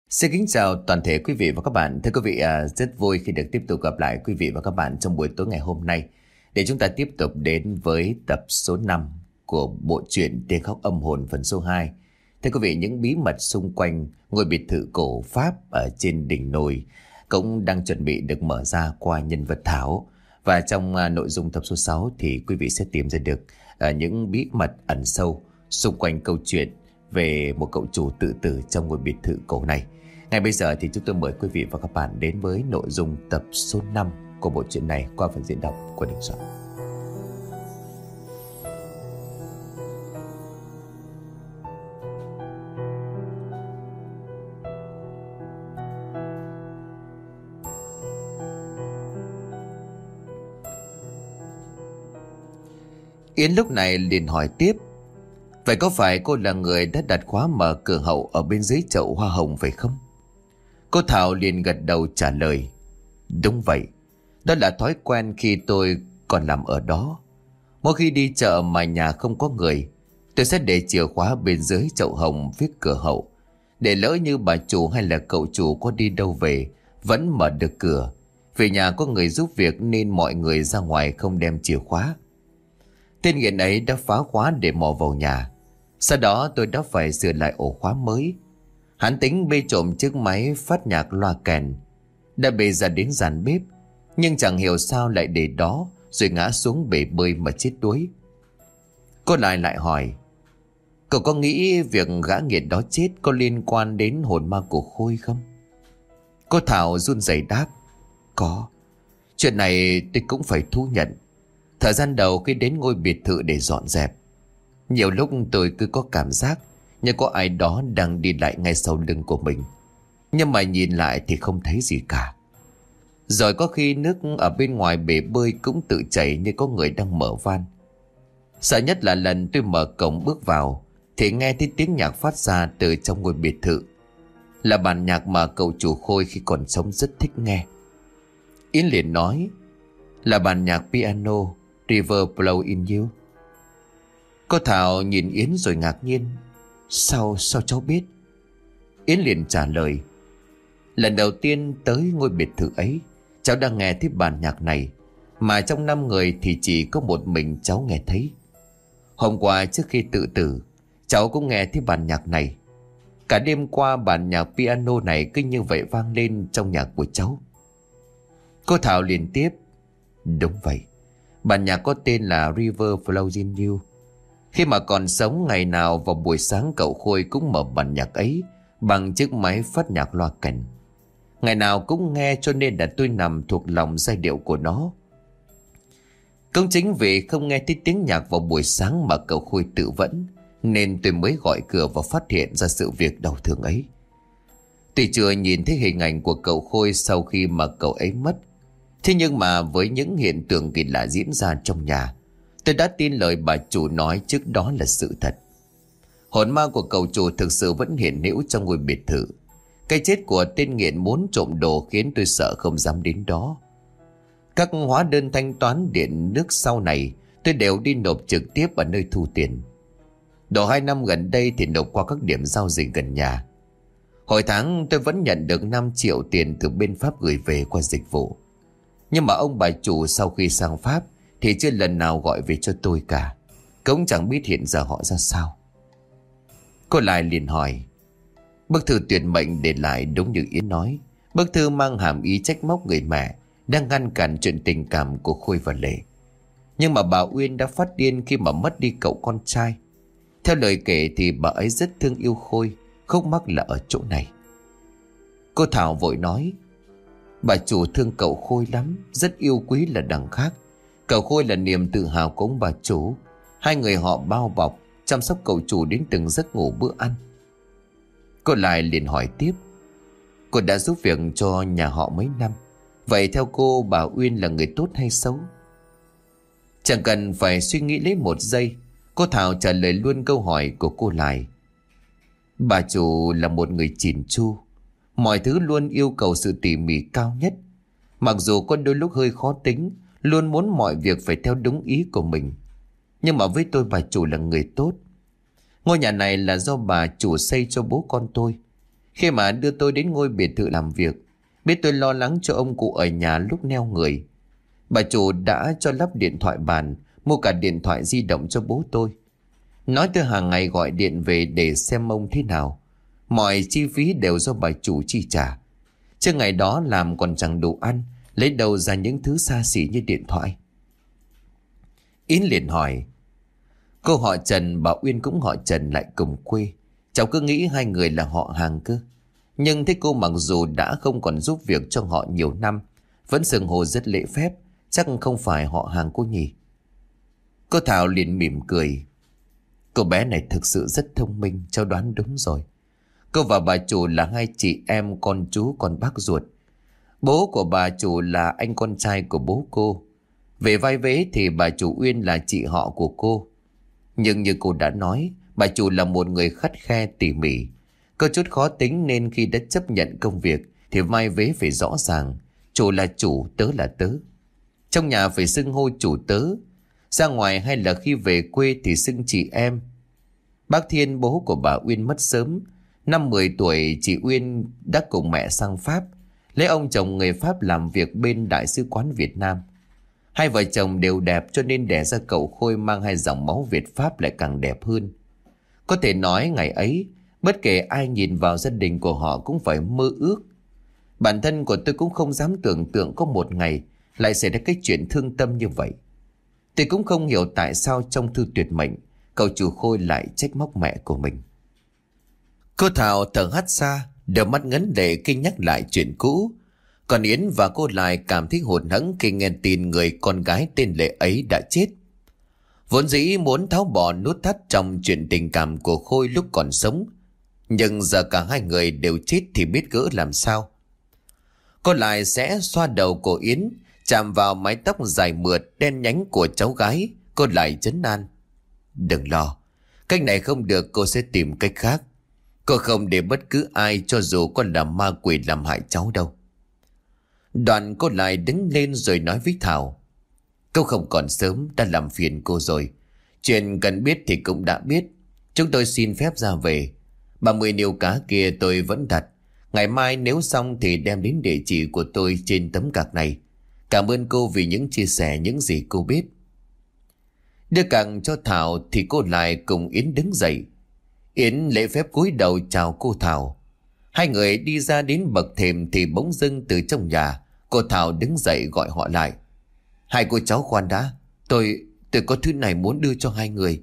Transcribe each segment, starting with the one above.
Xin kính chào toàn thể quý vị và các bạn. Thưa quý vị, rất vui khi được tiếp tục gặp lại quý vị và các bạn trong buổi tối ngày hôm nay để chúng ta tiếp tục đến với tập số 5 của bộ truyện Tiếng Khóc Âm Hồn phần số 2. Thưa quý vị, những bí mật xung quanh ngôi biệt thự cổ Pháp ở trên đỉnh Nồi cũng đang chuẩn bị được mở ra qua nhân vật Thảo. Và trong nội dung tập số 6 thì quý vị sẽ tìm ra được những bí mật ẩn sâu xung quanh câu chuyện về một cậu chủ tự tử trong ngôi biệt thự cổ này. Ngay bây giờ thì chúng tôi mời quý vị và các bạn đến với nội dung tập số 5 của bộ truyện này qua phần diễn đọc của Đình Soạn. Yến lúc này liền hỏi tiếp: vậy có phải cô là người đã đặt khóa mở cửa hậu ở bên dưới chậu hoa hồng phải không? Cô Thảo liền gật đầu trả lời: đúng vậy, đó là thói quen khi tôi còn làm ở đó. Mỗi khi đi chợ mà nhà không có người, tôi sẽ để chìa khóa bên dưới chậu hồng phía cửa hậu, để lỡ như bà chủ hay là cậu chủ có đi đâu về vẫn mở được cửa. Vì nhà có người giúp việc nên mọi người ra ngoài không đem chìa khóa. Tên nghiện ấy đã phá khóa để mò vào nhà. Sau đó tôi đã phải sửa lại ổ khóa mới. Hắn tính bê trộm chiếc máy phát nhạc loa kèn, đã bê ra đến gian bếp, nhưng chẳng hiểu sao lại để đó rồi ngã xuống bể bơi mà chết đuối. Cô lại hỏi: cậu có nghĩ việc gã nghiệt đó chết có liên quan đến hồn ma của Khôi không? Cô Thảo run rẩy đáp: có. Chuyện này tôi cũng phải thú nhận. Thời gian đầu khi đến ngôi biệt thự để dọn dẹp, nhiều lúc tôi cứ có cảm giác như có ai đó đang đi lại ngay sau lưng của mình. Nhưng mà nhìn lại thì không thấy gì cả. Rồi có khi nước ở bên ngoài bể bơi cũng tự chảy như có người đang mở van. Sợ nhất là lần tôi mở cổng bước vào thì nghe thấy tiếng nhạc phát ra từ trong ngôi biệt thự. Là bản nhạc mà cậu chủ Khôi khi còn sống rất thích nghe. Yến liền nói: là bản nhạc piano River Flow in You. Cô Thảo nhìn Yến rồi ngạc nhiên: Sao cháu biết? Yến liền trả lời: lần đầu tiên tới ngôi biệt thự ấy, cháu đang nghe thấy bản nhạc này, mà trong 5 người thì chỉ có một mình cháu nghe thấy. Hôm qua trước khi tự tử, cháu cũng nghe thấy bản nhạc này. Cả đêm qua bản nhạc piano này cứ như vậy vang lên trong nhà của cháu. Cô Thảo liền tiếp: đúng vậy, bản nhạc có tên là River Flows in You. Khi mà còn sống, ngày nào vào buổi sáng cậu Khôi cũng mở bản nhạc ấy bằng chiếc máy phát nhạc loa kèn. Ngày nào cũng nghe, cho nên là tôi nằm thuộc lòng giai điệu của nó. Cũng chính vì không nghe thấy tiếng nhạc vào buổi sáng mà cậu Khôi tự vẫn, nên tôi mới gọi cửa và phát hiện ra sự việc đau thương ấy. Tuy chưa nhìn thấy hình ảnh của cậu Khôi sau khi mà cậu ấy mất, thế nhưng mà với những hiện tượng kỳ lạ diễn ra trong nhà, tôi đã tin lời bà chủ nói trước đó là sự thật. Hồn ma của cậu chủ thực sự vẫn hiện hữu trong ngôi biệt thự. Cái chết của tên nghiện muốn trộm đồ khiến tôi sợ không dám đến đó. Các hóa đơn thanh toán điện nước sau này tôi đều đi nộp trực tiếp ở nơi thu tiền. Độ 2 năm gần đây thì nộp qua các điểm giao dịch gần nhà. Hồi tháng tôi vẫn nhận được 5 triệu tiền từ bên Pháp gửi về qua dịch vụ. Nhưng mà ông bà chủ sau khi sang Pháp thì chưa lần nào gọi về cho tôi cả. Cũng chẳng biết hiện giờ họ ra sao. Cô lại liền hỏi: bức thư tuyệt mệnh để lại đúng như Yến nói. Bức thư mang hàm ý trách móc người mẹ đang ngăn cản chuyện tình cảm của Khôi và Lệ. Nhưng mà bà Uyên đã phát điên khi mà mất đi cậu con trai. Theo lời kể thì bà ấy rất thương yêu Khôi. Khúc mắc là ở chỗ này. Cô Thảo vội nói: bà chủ thương cậu Khôi lắm, rất yêu quý là đằng khác. Cậu Khôi là niềm tự hào của ông bà chủ. Hai người họ bao bọc, chăm sóc cậu chủ đến từng giấc ngủ bữa ăn. Cô lại liền hỏi tiếp: cô đã giúp việc cho nhà họ mấy năm, vậy theo cô bà Uyên là người tốt hay xấu? Chẳng cần phải suy nghĩ lấy một giây, cô Thảo trả lời luôn câu hỏi của cô lại. Bà chủ là một người chỉn chu, mọi thứ luôn yêu cầu sự tỉ mỉ cao nhất. Mặc dù có đôi lúc hơi khó tính, luôn muốn mọi việc phải theo đúng ý của mình, nhưng mà với tôi bà chủ là người tốt. Ngôi nhà này là do bà chủ xây cho bố con tôi. Khi mà đưa tôi đến ngôi biệt thự làm việc, biết tôi lo lắng cho ông cụ ở nhà lúc neo người, bà chủ đã cho lắp điện thoại bàn, mua cả điện thoại di động cho bố tôi. Nói tôi hàng ngày gọi điện về để xem ông thế nào. Mọi chi phí đều do bà chủ chi trả. Chứ ngày đó làm còn chẳng đủ ăn, lấy đâu ra những thứ xa xỉ như điện thoại. Yến liền hỏi, cô họ Trần, bà Uyên cũng họ Trần, lại cùng quê. Cháu cứ nghĩ hai người là họ hàng cơ. Nhưng thế cô mặc dù đã không còn giúp việc cho họ nhiều năm, vẫn xưng hô rất lễ phép, chắc không phải họ hàng cô nhỉ? Cô Thảo liền mỉm cười. Cô bé này thực sự rất thông minh, cháu đoán đúng rồi. Cô và bà chủ là hai chị em, con chú con bác ruột. Bố của bà chủ là anh con trai của bố cô. Về vai vế thì bà chủ Uyên là chị họ của cô. Nhưng như cô đã nói, bà chủ là một người khắt khe tỉ mỉ, có chút khó tính, nên khi đã chấp nhận công việc thì vai vế phải rõ ràng. Chủ là chủ, tớ là tớ. Trong nhà phải xưng hô chủ tớ, ra ngoài hay là khi về quê thì xưng chị em. Bác Thiên, bố của bà Uyên, mất sớm. Năm 10 tuổi, chị Uyên đã cùng mẹ sang Pháp, lấy ông chồng người Pháp làm việc bên Đại sứ quán Việt Nam. Hai vợ chồng đều đẹp, cho nên đẻ ra cậu Khôi mang hai dòng máu Việt Pháp lại càng đẹp hơn. Có thể nói ngày ấy, bất kể ai nhìn vào gia đình của họ cũng phải mơ ước. Bản thân của tôi cũng không dám tưởng tượng có một ngày lại xảy ra cái chuyện thương tâm như vậy. Tôi cũng không hiểu tại sao trong thư tuyệt mệnh, cậu chủ Khôi lại trách móc mẹ của mình. Cô Thảo thở hắt ra, đôi mắt ngấn lệ khi nhắc lại chuyện cũ. Còn Yến và cô lại cảm thấy hụt hẫng khi nghe tin người con gái tên Lệ ấy đã chết. Vốn dĩ muốn tháo bỏ nút thắt trong chuyện tình cảm của Khôi lúc còn sống, nhưng giờ cả hai người đều chết thì biết gỡ làm sao. Cô lại sẽ xoa đầu của Yến, chạm vào mái tóc dài mượt đen nhánh của cháu gái. Cô lại trấn an, đừng lo, cách này không được, cô sẽ tìm cách khác. Cô không để bất cứ ai, cho dù có là ma quỷ, làm hại cháu đâu. Đoạn cô lại đứng lên rồi nói với Thảo, cô không còn sớm, đã làm phiền cô rồi. Chuyện cần biết thì cũng đã biết. Chúng tôi xin phép ra về. 30 niêu cá kia tôi vẫn đặt. Ngày mai nếu xong thì đem đến địa chỉ của tôi trên tấm cạc này. Cảm ơn cô vì những chia sẻ, những gì cô biết. Đưa cạc cho Thảo thì cô lại cùng Yến đứng dậy. Yến lễ phép cúi đầu chào cô Thảo. Hai người đi ra đến bậc thềm thì bỗng dưng từ trong nhà, cô Thảo đứng dậy gọi họ lại. Hai cô cháu khoan đã, tôi có thứ này muốn đưa cho hai người.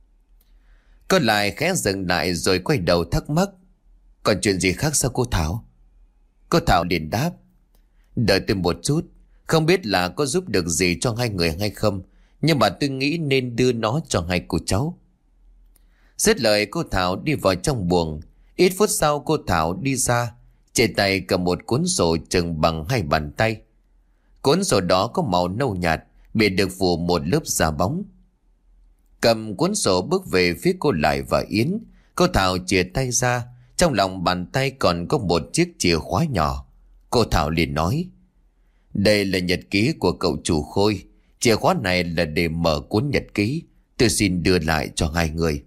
Cô lại khẽ dừng lại rồi quay đầu thắc mắc, còn chuyện gì khác sao cô Thảo? Cô Thảo liền đáp, đợi tôi một chút, không biết là có giúp được gì cho hai người hay không, nhưng mà tôi nghĩ nên đưa nó cho hai cô cháu. Dứt lời cô Thảo đi vào trong buồng. Ít phút sau cô Thảo đi ra, trên tay cầm một cuốn sổ chừng bằng hai bàn tay. Cuốn sổ đó có màu nâu nhạt, bị được phủ một lớp da bóng. Cầm cuốn sổ bước về phía cô Lại và Yến. Cô Thảo chìa tay ra, trong lòng bàn tay còn có một chiếc chìa khóa nhỏ. Cô Thảo liền nói, đây là nhật ký của cậu chủ Khôi. Chìa khóa này là để mở cuốn nhật ký. Tôi xin đưa lại cho hai người.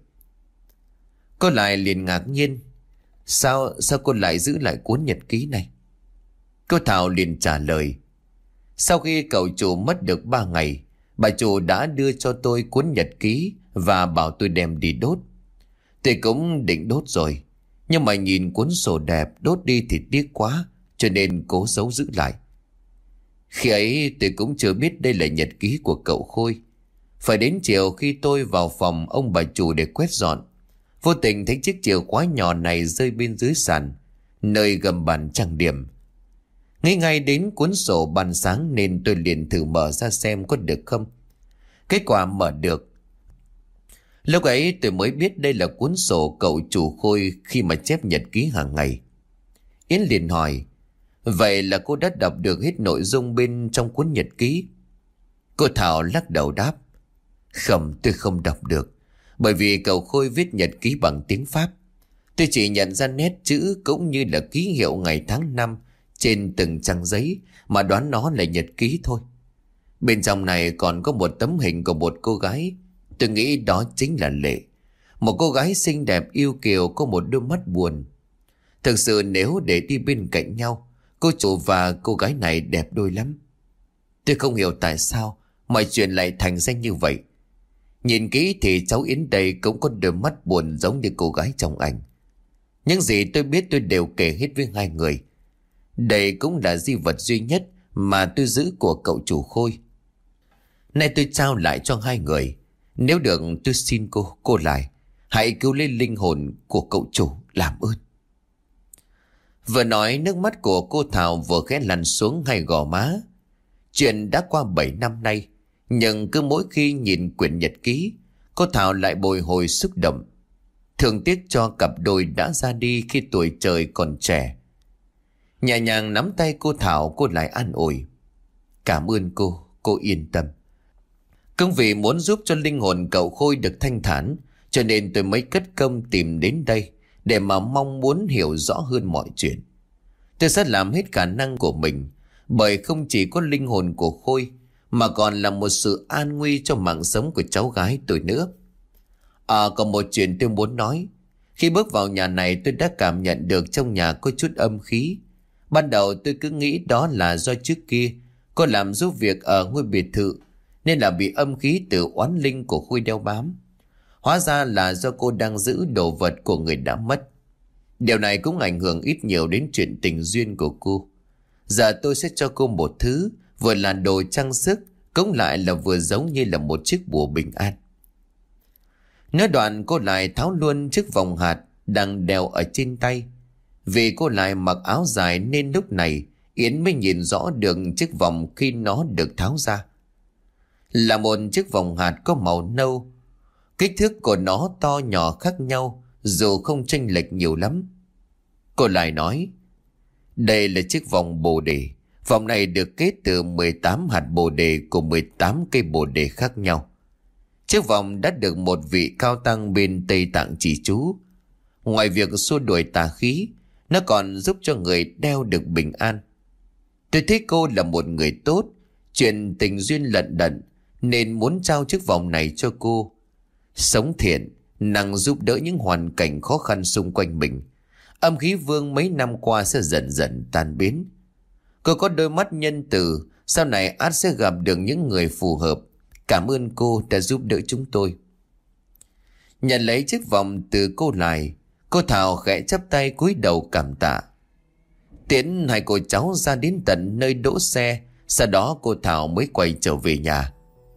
Cô Lại liền ngạc nhiên, Sao cô lại giữ lại cuốn nhật ký này? Cô Thảo liền trả lời, sau khi cậu chủ mất được 3 ngày, bà chủ đã đưa cho tôi cuốn nhật ký và bảo tôi đem đi đốt. Tôi cũng định đốt rồi, nhưng mà nhìn cuốn sổ đẹp, đốt đi thì tiếc quá, cho nên cố giấu giữ lại. Khi ấy tôi cũng chưa biết đây là nhật ký của cậu Khôi. Phải đến chiều khi tôi vào phòng ông bà chủ để quét dọn, vô tình thấy chiếc chìa khóa nhỏ này rơi bên dưới sàn, nơi gầm bàn trang điểm. Nghĩ ngay đến cuốn sổ ban sáng nên tôi liền thử mở ra xem có được không. Kết quả mở được. Lúc ấy tôi mới biết đây là cuốn sổ cậu chủ Khôi khi mà chép nhật ký hàng ngày. Yến liền hỏi, vậy là cô đã đọc được hết nội dung bên trong cuốn nhật ký? Cô Thảo lắc đầu đáp, không, tôi không đọc được. Bởi vì cậu Khôi viết nhật ký bằng tiếng Pháp. Tôi chỉ nhận ra nét chữ cũng như là ký hiệu ngày tháng năm trên từng trang giấy mà đoán nó là nhật ký thôi. Bên trong này còn có một tấm hình của một cô gái. Tôi nghĩ đó chính là Lệ. Một cô gái xinh đẹp yêu kiều, có một đôi mắt buồn. Thực sự nếu để đi bên cạnh nhau, cô chủ và cô gái này đẹp đôi lắm. Tôi không hiểu tại sao mọi chuyện lại thành ra như vậy. Nhìn kỹ thì cháu Yến đây cũng có đôi mắt buồn giống như cô gái trong ảnh. Những gì tôi biết tôi đều kể hết với hai người. Đây cũng là di vật duy nhất mà tôi giữ của cậu chủ Khôi. Nay tôi trao lại cho hai người. Nếu được tôi xin cô lại, hãy cứu lấy linh hồn của cậu chủ, làm ơn. Vừa nói nước mắt của cô Thảo vừa khẽ lăn xuống hai gò má. Chuyện đã qua 7 năm nay, nhưng cứ mỗi khi nhìn quyển nhật ký, cô Thảo lại bồi hồi xúc động. Thương tiếc cho cặp đôi đã ra đi khi tuổi trời còn trẻ. Nhẹ nhàng nắm tay cô Thảo, cô lại an ủi. Cảm ơn cô yên tâm. Công vì muốn giúp cho linh hồn cậu Khôi được thanh thản, cho nên tôi mới cất công tìm đến đây để mà mong muốn hiểu rõ hơn mọi chuyện. Tôi sẽ làm hết khả năng của mình, bởi không chỉ có linh hồn của Khôi mà còn là một sự an nguy cho mạng sống của cháu gái tôi nữa. Còn một chuyện tôi muốn nói. Khi bước vào nhà này tôi đã cảm nhận được trong nhà có chút âm khí. Ban đầu tôi cứ nghĩ đó là do trước kia cô làm giúp việc ở ngôi biệt thự, nên là bị âm khí từ oán linh của Khôi đeo bám. Hóa ra là do cô đang giữ đồ vật của người đã mất. Điều này cũng ảnh hưởng ít nhiều đến chuyện tình duyên của cô. Giờ tôi sẽ cho cô một thứ vừa là đồ trang sức, cũng lại là vừa giống như là một chiếc bùa bình an. Nói đoạn cô lại tháo luôn chiếc vòng hạt đang đeo ở trên tay. Vì cô lại mặc áo dài nên lúc này Yến mới nhìn rõ được chiếc vòng khi nó được tháo ra. Là một chiếc vòng hạt có màu nâu. Kích thước của nó to nhỏ khác nhau, dù không chênh lệch nhiều lắm. Cô lại nói, đây là chiếc vòng bồ đề. Vòng này được kết từ 18 hạt bồ đề của 18 cây bồ đề khác nhau. Chiếc vòng đã được một vị cao tăng bên Tây Tạng chỉ chú. Ngoài việc xua đuổi tà khí, nó còn giúp cho người đeo được bình an. Tôi thấy cô là một người tốt, chuyện tình duyên lận đận, nên muốn trao chiếc vòng này cho cô. Sống thiện, năng giúp đỡ những hoàn cảnh khó khăn xung quanh mình. Âm khí vương mấy năm qua sẽ dần dần tan biến. Cô có đôi mắt nhân từ, sau này ắt sẽ gặp được những người phù hợp. Cảm ơn cô đã giúp đỡ chúng tôi. Nhận lấy chiếc vòng từ cô lại, cô Thảo khẽ chắp tay cúi đầu cảm tạ. Tiễn hai cô cháu ra đến tận nơi đỗ xe, sau đó cô Thảo mới quay trở về nhà.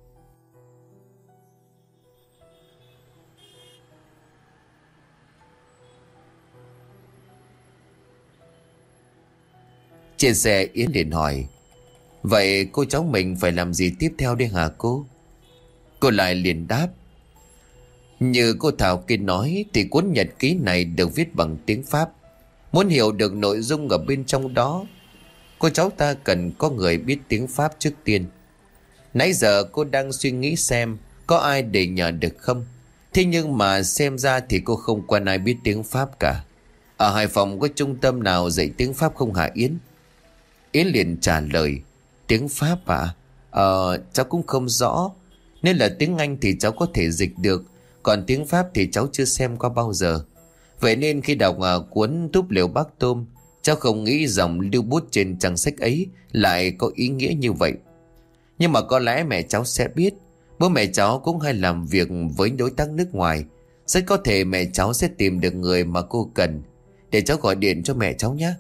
Trên xe Yến liền hỏi, vậy cô cháu mình phải làm gì tiếp theo đây hả cô? Cô lại liền đáp, như cô Thảo kia nói thì cuốn nhật ký này được viết bằng tiếng Pháp. Muốn hiểu được nội dung ở bên trong đó, cô cháu ta cần có người biết tiếng Pháp trước tiên. Nãy giờ cô đang suy nghĩ xem có ai để nhờ được không. Thế nhưng mà xem ra thì cô không quen ai biết tiếng Pháp cả. Ở Hải Phòng có trung tâm nào dạy tiếng Pháp không hả Yến? Yến liền trả lời, tiếng Pháp ạ? Cháu cũng không rõ. Nên là tiếng Anh thì cháu có thể dịch được, còn tiếng Pháp thì cháu chưa xem qua bao giờ. Vậy nên khi đọc cuốn Túp Lều Bác Tôm, cháu không nghĩ dòng lưu bút trên trang sách ấy lại có ý nghĩa như vậy. Nhưng mà có lẽ mẹ cháu sẽ biết. Bố mẹ cháu cũng hay làm việc với đối tác nước ngoài. Rất có thể mẹ cháu sẽ tìm được người mà cô cần. Để cháu gọi điện cho mẹ cháu nhé.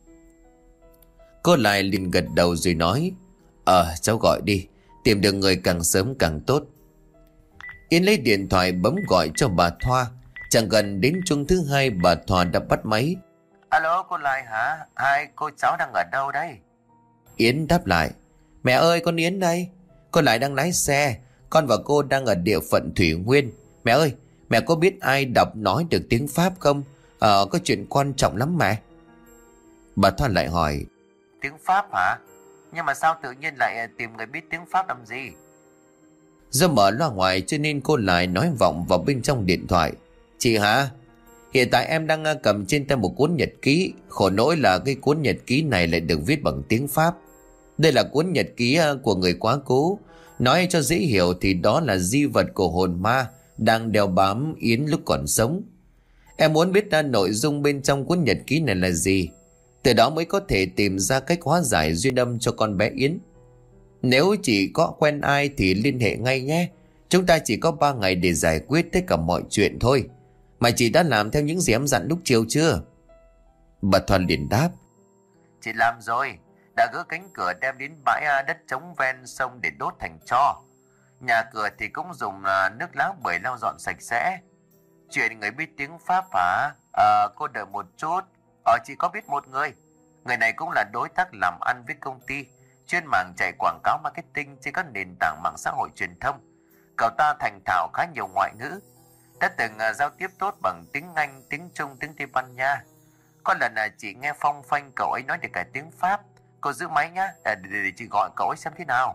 Cô lại liền gật đầu rồi nói, cháu gọi đi. Tìm được người càng sớm càng tốt. Yến lấy điện thoại bấm gọi cho bà Thoa. Chẳng gần đến chuông thứ hai bà Thoa đã bắt máy. Alo, cô Lại hả? Hai cô cháu đang ở đâu đây? Yến đáp lại, mẹ ơi, con Yến đây. Cô Lại đang lái xe. Con và cô đang ở địa phận Thủy Nguyên. Mẹ ơi, mẹ có biết ai đọc nói được tiếng Pháp không? Có chuyện quan trọng lắm mẹ. Bà Thoa lại hỏi, tiếng Pháp hả? Nhưng mà sao tự nhiên lại tìm người biết tiếng Pháp làm gì? Do mở loa ngoài cho nên cô Lại nói vọng vào bên trong điện thoại. Chị hả? Hiện tại em đang cầm trên tay một cuốn nhật ký. Khổ nỗi là cái cuốn nhật ký này lại được viết bằng tiếng Pháp. Đây là cuốn nhật ký của người quá cố. Nói cho dễ hiểu thì đó là di vật của hồn ma đang đeo bám Yến lúc còn sống. Em muốn biết nội dung bên trong cuốn nhật ký này là gì. Từ đó mới có thể tìm ra cách hóa giải duyên âm cho con bé Yến. Nếu chị có quen ai thì liên hệ ngay nhé. Chúng ta chỉ có 3 ngày để giải quyết tất cả mọi chuyện thôi. Mà chị đã làm theo những gì em dặn lúc chiều chưa? Bà Thoa liền đáp. Chị làm rồi. Đã gỡ cánh cửa đem đến bãi đất trống ven sông để đốt thành tro. Nhà cửa thì cũng dùng nước lá bưởi lau dọn sạch sẽ. Chuyện người biết tiếng Pháp hả? Cô đợi một chút. Chị có biết một người. Người này cũng là đối tác làm ăn với công ty, chuyên mảng chạy quảng cáo marketing trên các nền tảng mạng xã hội truyền thông. Cậu ta thành thạo khá nhiều ngoại ngữ, đã từng giao tiếp tốt bằng tiếng Anh, tiếng Trung, tiếng Tây Ban Nha. Có lần chị nghe phong phanh cậu ấy nói được cả tiếng Pháp. Cô giữ máy nhá, để chị gọi cậu ấy xem thế nào.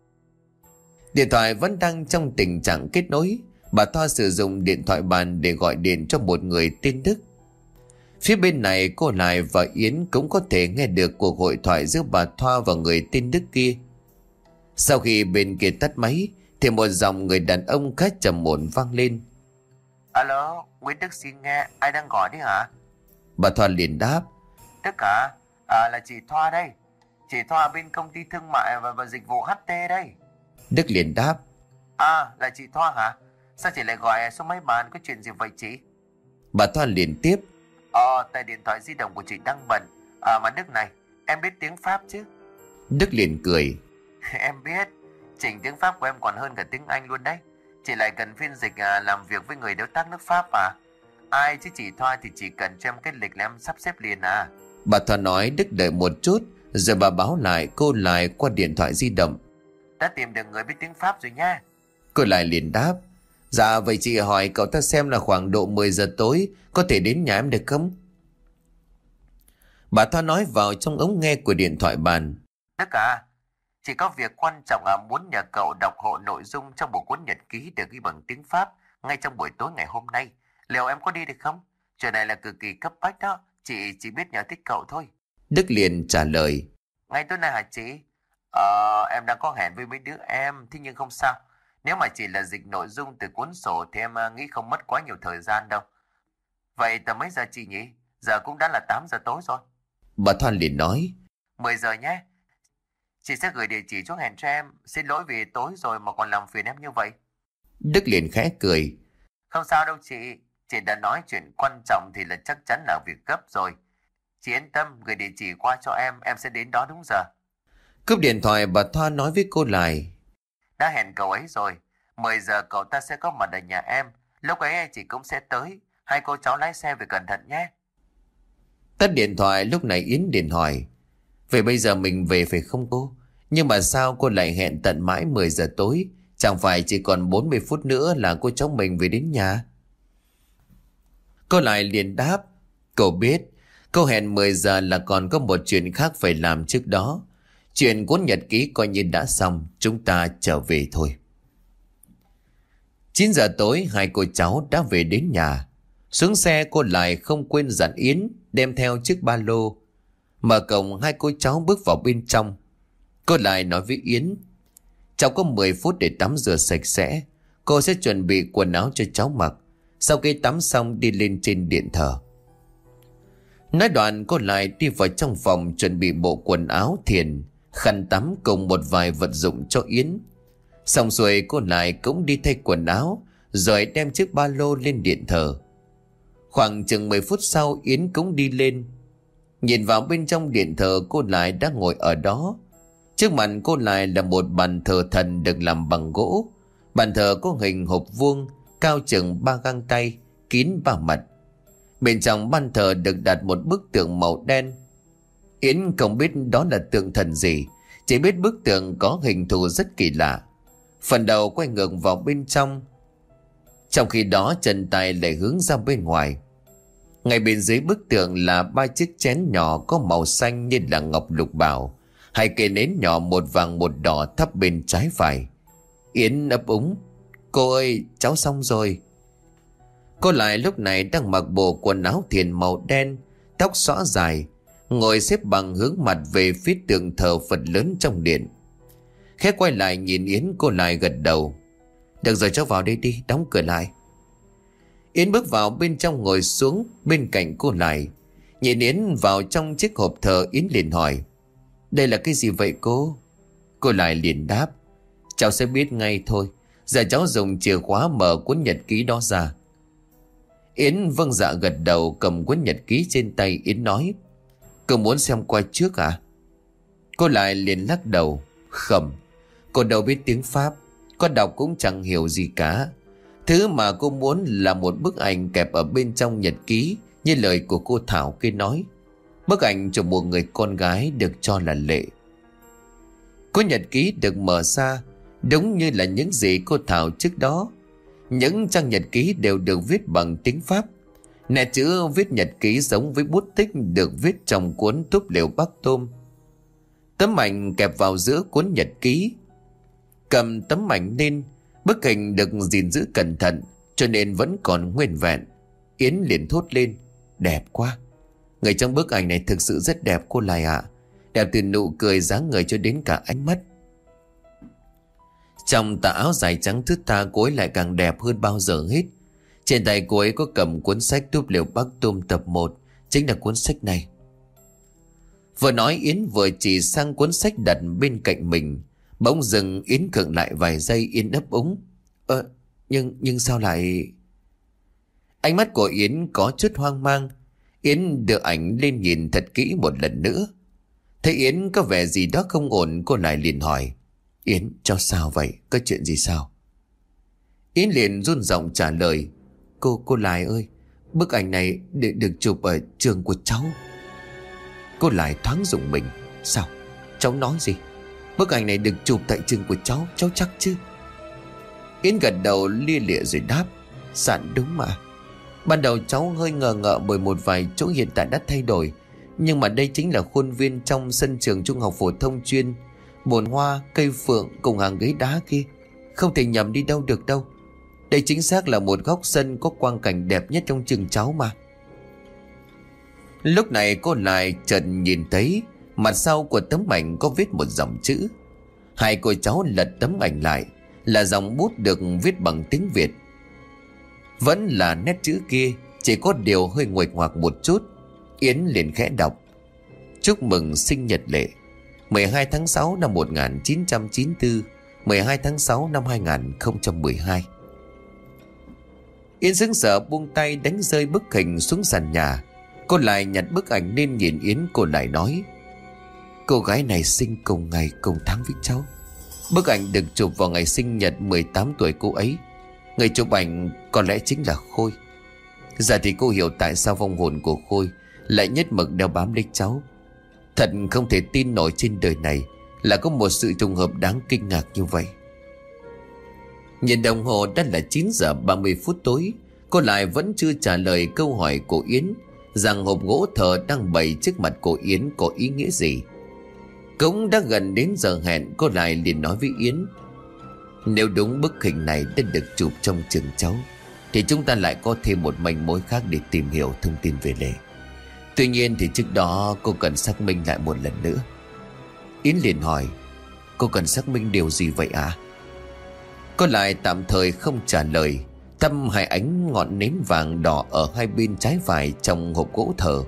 Điện thoại vẫn đang trong tình trạng kết nối. Bà Thoa sử dụng điện thoại bàn để gọi điện cho một người tên Đức. Phía bên này cô Lại và Yến cũng có thể nghe được cuộc hội thoại giữa bà Thoa và người tên Đức kia. Sau khi bên kia tắt máy thì một giọng người đàn ông khá trầm ổn vang lên. Alo, Nguyễn Đức xin nghe, ai đang gọi đấy hả? Bà Thoa liền đáp. Đức hả? Là chị Thoa đây. Chị Thoa bên công ty thương mại và dịch vụ HT đây. Đức liền đáp. Là chị Thoa hả? Sao chị lại gọi số máy bàn, có chuyện gì vậy chị? Bà Thoa liền tiếp. Tại điện thoại di động của chị đang bận. Mà Đức này, em biết tiếng Pháp chứ? Đức liền cười. Em biết. Chỉnh tiếng Pháp của em còn hơn cả tiếng Anh luôn đấy. Chị lại cần phiên dịch làm việc với người đối tác nước Pháp à? Ai chứ chị Thoa thì chỉ cần cho em cái lịch là em sắp xếp liền à. Bà Thoa nói. Đức đợi một chút rồi bà báo lại cô Lại qua điện thoại di động. Đã tìm được người biết tiếng Pháp rồi nha. Cô Lại liền đáp. Dạ vậy chị hỏi cậu ta xem là khoảng độ 10 giờ tối có thể đến nhà em được không? Bà Thoa nói vào trong ống nghe của điện thoại bàn. Đức à, chỉ có việc quan trọng muốn nhờ cậu đọc hộ nội dung trong bộ cuốn nhật ký được ghi bằng tiếng Pháp ngay trong buổi tối ngày hôm nay. Liệu em có đi được không? Chuyện này là cực kỳ cấp bách đó. Chị chỉ biết nhờ thích cậu thôi. Đức liền trả lời. Ngay tối nay hả chị? Em đang có hẹn với mấy đứa em. Thế nhưng không sao. Nếu mà chỉ là dịch nội dung từ cuốn sổ thì em nghĩ không mất quá nhiều thời gian đâu. Vậy tầm mấy giờ chị nhỉ? Giờ cũng đã là 8 giờ tối rồi. Bà Thoa liền nói. 10 giờ nhé. Chị sẽ gửi địa chỉ chỗ hẹn cho em. Xin lỗi vì tối rồi mà còn làm phiền em như vậy. Đức liền khẽ cười. Không sao đâu chị. Chị đã nói chuyện quan trọng thì là chắc chắn là việc gấp rồi. Chị yên tâm, gửi địa chỉ qua cho em sẽ đến đó đúng giờ. Cúp điện thoại bà Thoa nói với cô Lại. Đã hẹn cậu ấy rồi. 10 giờ cậu ta sẽ có mặt ở nhà em. Lúc ấy chị cũng sẽ tới. Hai cô cháu lái xe về cẩn thận nhé. Tắt điện thoại lúc này Yến liền hỏi. Vậy bây giờ mình về phải không cô? Nhưng mà sao cô lại hẹn tận mãi 10 giờ tối? Chẳng phải chỉ còn 40 phút nữa là cô cháu mình về đến nhà? Cô Lại liền đáp. Cô biết cô hẹn 10 giờ là còn có một chuyện khác phải làm trước đó. Chuyện cuốn nhật ký coi như đã xong. Chúng ta trở về thôi. 9 giờ tối hai cô cháu đã về đến nhà. Xuống xe cô Lại không quên dặn Yến đem theo chiếc ba lô. Mở cổng hai cô cháu bước vào bên trong. Cô Lại nói với Yến. Cháu có 10 phút để tắm rửa sạch sẽ. Cô sẽ chuẩn bị quần áo cho cháu mặc. Sau khi tắm xong đi lên trên điện thờ. Nói đoạn cô Lại đi vào trong phòng chuẩn bị bộ quần áo thiền, khăn tắm cùng một vài vật dụng cho Yến. Xong rồi cô Lại cũng đi thay quần áo rồi đem chiếc ba lô lên điện thờ. Khoảng chừng 10 phút sau Yến cũng đi lên. Nhìn vào bên trong điện thờ cô Lại đã ngồi ở đó. Trước mặt cô Lại là một bàn thờ thần được làm bằng gỗ. Bàn thờ có hình hộp vuông, cao chừng 3 gang tay, kín 3 mặt. Bên trong bàn thờ được đặt một bức tượng màu đen. Yến không biết đó là tượng thần gì, chỉ biết bức tượng có hình thù rất kỳ lạ. Phần đầu quay ngược vào bên trong khi đó chân tay lại hướng ra bên ngoài. Ngay bên dưới bức tượng là 3 chiếc chén nhỏ có màu xanh như là ngọc lục bảo. 2 cây nến nhỏ, một vàng một đỏ thắp bên trái phải. Yến ấp úng. Cô ơi, cháu xong rồi. Cô Lại lúc này đang mặc bộ quần áo thiền màu đen, tóc xõa dài, ngồi xếp bằng hướng mặt về phía tượng thờ Phật lớn trong điện. Khẽ quay lại nhìn Yến, cô Lại gật đầu. Được rồi, cháu vào đây đi, đóng cửa lại. Yến bước vào bên trong ngồi xuống bên cạnh cô lại. Nhìn Yến vào trong chiếc hộp thờ, Yến liền hỏi: đây là cái gì vậy cô? Cô lại liền đáp: cháu sẽ biết ngay thôi. Giờ cháu dùng chìa khóa mở cuốn nhật ký đó ra. Yến vâng dạ gật đầu, cầm cuốn nhật ký trên tay. Yến nói: cô muốn xem qua trước à? Cô lại liền lắc đầu: không, cô đâu biết tiếng Pháp, cô đọc cũng chẳng hiểu gì cả. Thứ mà cô muốn là một bức ảnh kẹp ở bên trong nhật ký, như lời của cô Thảo kia nói. Bức ảnh chụp một người con gái được cho là Lệ. Cuốn nhật ký được mở ra, đúng như là những gì cô Thảo trước đó. Những trang nhật ký đều được viết bằng tiếng Pháp. Nét chữ viết nhật ký giống với bút tích được viết trong cuốn Túp lều Bác Tôm. Tấm ảnh kẹp vào giữa cuốn nhật ký. Cầm tấm ảnh lên, bức hình được gìn giữ cẩn thận cho nên vẫn còn nguyên vẹn. Yến liền thốt lên: đẹp quá. Người trong bức ảnh này thực sự rất đẹp cô Lại ạ. Đẹp từ nụ cười, dáng người cho đến cả ánh mắt. Trong tà áo dài trắng thướt tha, cô ấy lại càng đẹp hơn bao giờ hết. Trên tay cô ấy có cầm cuốn sách Túp lều Bác Tôm tập 1, chính là cuốn sách này. Vừa nói Yến vừa chỉ sang cuốn sách đặt bên cạnh mình. Bỗng dừng Yến khựng lại vài giây. Yến ấp úng: nhưng sao lại... Ánh mắt của Yến có chút hoang mang. Yến đưa ảnh lên nhìn thật kỹ một lần nữa. Thấy Yến có vẻ gì đó không ổn, cô lại liền hỏi: Yến, cháu sao vậy? Có chuyện gì sao? Yến liền run giọng trả lời: Cô Lại ơi, bức ảnh này được chụp ở trường của cháu. Cô Lại thoáng rùng mình: sao? Cháu nói gì? Bức ảnh này được chụp tại trường của cháu chắc chứ? Yến gật đầu lia lịa rồi đáp: dạ đúng mà. Ban đầu cháu hơi ngờ ngợ bởi một vài chỗ hiện tại đã thay đổi, nhưng mà đây chính là khuôn viên trong sân trường trung học phổ thông chuyên. Bồn hoa, cây phượng cùng hàng ghế đá kia, không thể nhầm đi đâu được đâu. Đây chính xác là một góc sân có quang cảnh đẹp nhất trong trường cháu mà. Lúc này cô lại chợt nhìn thấy mặt sau của tấm ảnh có viết một dòng chữ. Hai cô cháu lật tấm ảnh lại, là dòng bút được viết bằng tiếng Việt. Vẫn là nét chữ kia, chỉ có điều hơi nguệch ngoạc một chút. Yến liền khẽ đọc: chúc mừng sinh nhật Lệ, 12 tháng 6 năm 1994, 12 tháng 6 năm 2012. Yến sững sờ buông tay đánh rơi bức hình xuống sàn nhà. Cô lại nhặt bức ảnh lên nhìn Yến. Cô lại nói: cô gái này sinh cùng ngày cùng tháng với cháu. Bức ảnh được chụp vào ngày sinh nhật 18 tuổi cô ấy. Người chụp ảnh có lẽ chính là Khôi. Giờ thì cô hiểu tại sao vong hồn của Khôi lại nhất mực đeo bám lấy cháu. Thật không thể tin nổi trên đời này là có một sự trùng hợp đáng kinh ngạc như vậy. Nhìn đồng hồ đã là 9 giờ 30 phút tối. Cô lại vẫn chưa trả lời câu hỏi của Yến rằng hộp gỗ thờ đang bày trước mặt cô Yến có ý nghĩa gì. Cũng đã gần đến giờ hẹn, cô lại liền nói với Yến: nếu đúng bức hình này đã được chụp trong trường cháu, thì chúng ta lại có thêm một manh mối khác để tìm hiểu thông tin về Lệ. Tuy nhiên thì trước đó cô cần xác minh lại một lần nữa. Yến liền hỏi: cô cần xác minh điều gì vậy ạ? Cô lại tạm thời không trả lời, thăm hai ánh ngọn nến vàng đỏ ở hai bên trái phải trong hộp gỗ thờ.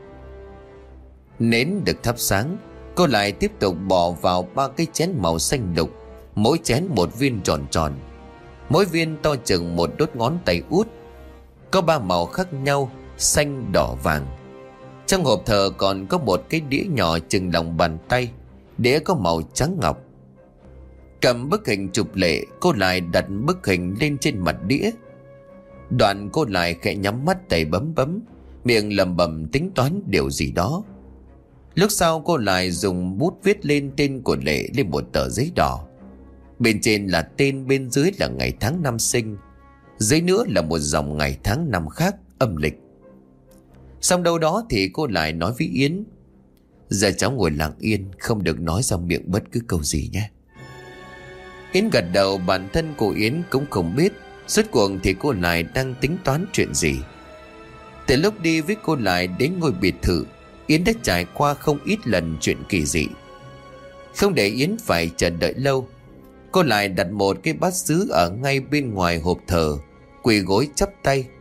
Nến được thắp sáng, cô lại tiếp tục bỏ vào 3 cái chén màu xanh lục, mỗi chén một viên tròn tròn, mỗi viên to chừng một đốt ngón tay út. Có 3 màu khác nhau: xanh, đỏ, vàng. Trong hộp thờ còn có một cái đĩa nhỏ chừng lòng bàn tay, đĩa có màu trắng ngọc. Cầm bức hình chụp Lệ, cô lại đặt bức hình lên trên mặt đĩa. Đoạn cô lại khẽ nhắm mắt tay bấm bấm, miệng lẩm bẩm tính toán điều gì đó. Lúc sau cô lại dùng bút viết lên tên của Lệ lên một tờ giấy đỏ. Bên trên là tên, bên dưới là ngày tháng năm sinh, dưới nữa là một dòng ngày tháng năm khác âm lịch. Xong đâu đó thì cô lại nói với Yến: giờ cháu ngồi lặng yên, không được nói ra miệng bất cứ câu gì nhé. Yến gật đầu. Bản thân cô Yến cũng không biết suốt cuộc thì cô lại đang tính toán chuyện gì. Từ lúc đi với cô lại đến ngôi biệt thự, Yến đã trải qua không ít lần chuyện kỳ dị. Không để Yến phải chờ đợi lâu, cô lại đặt một cái bát sứ ở ngay bên ngoài hộp thờ, quỳ gối chắp tay.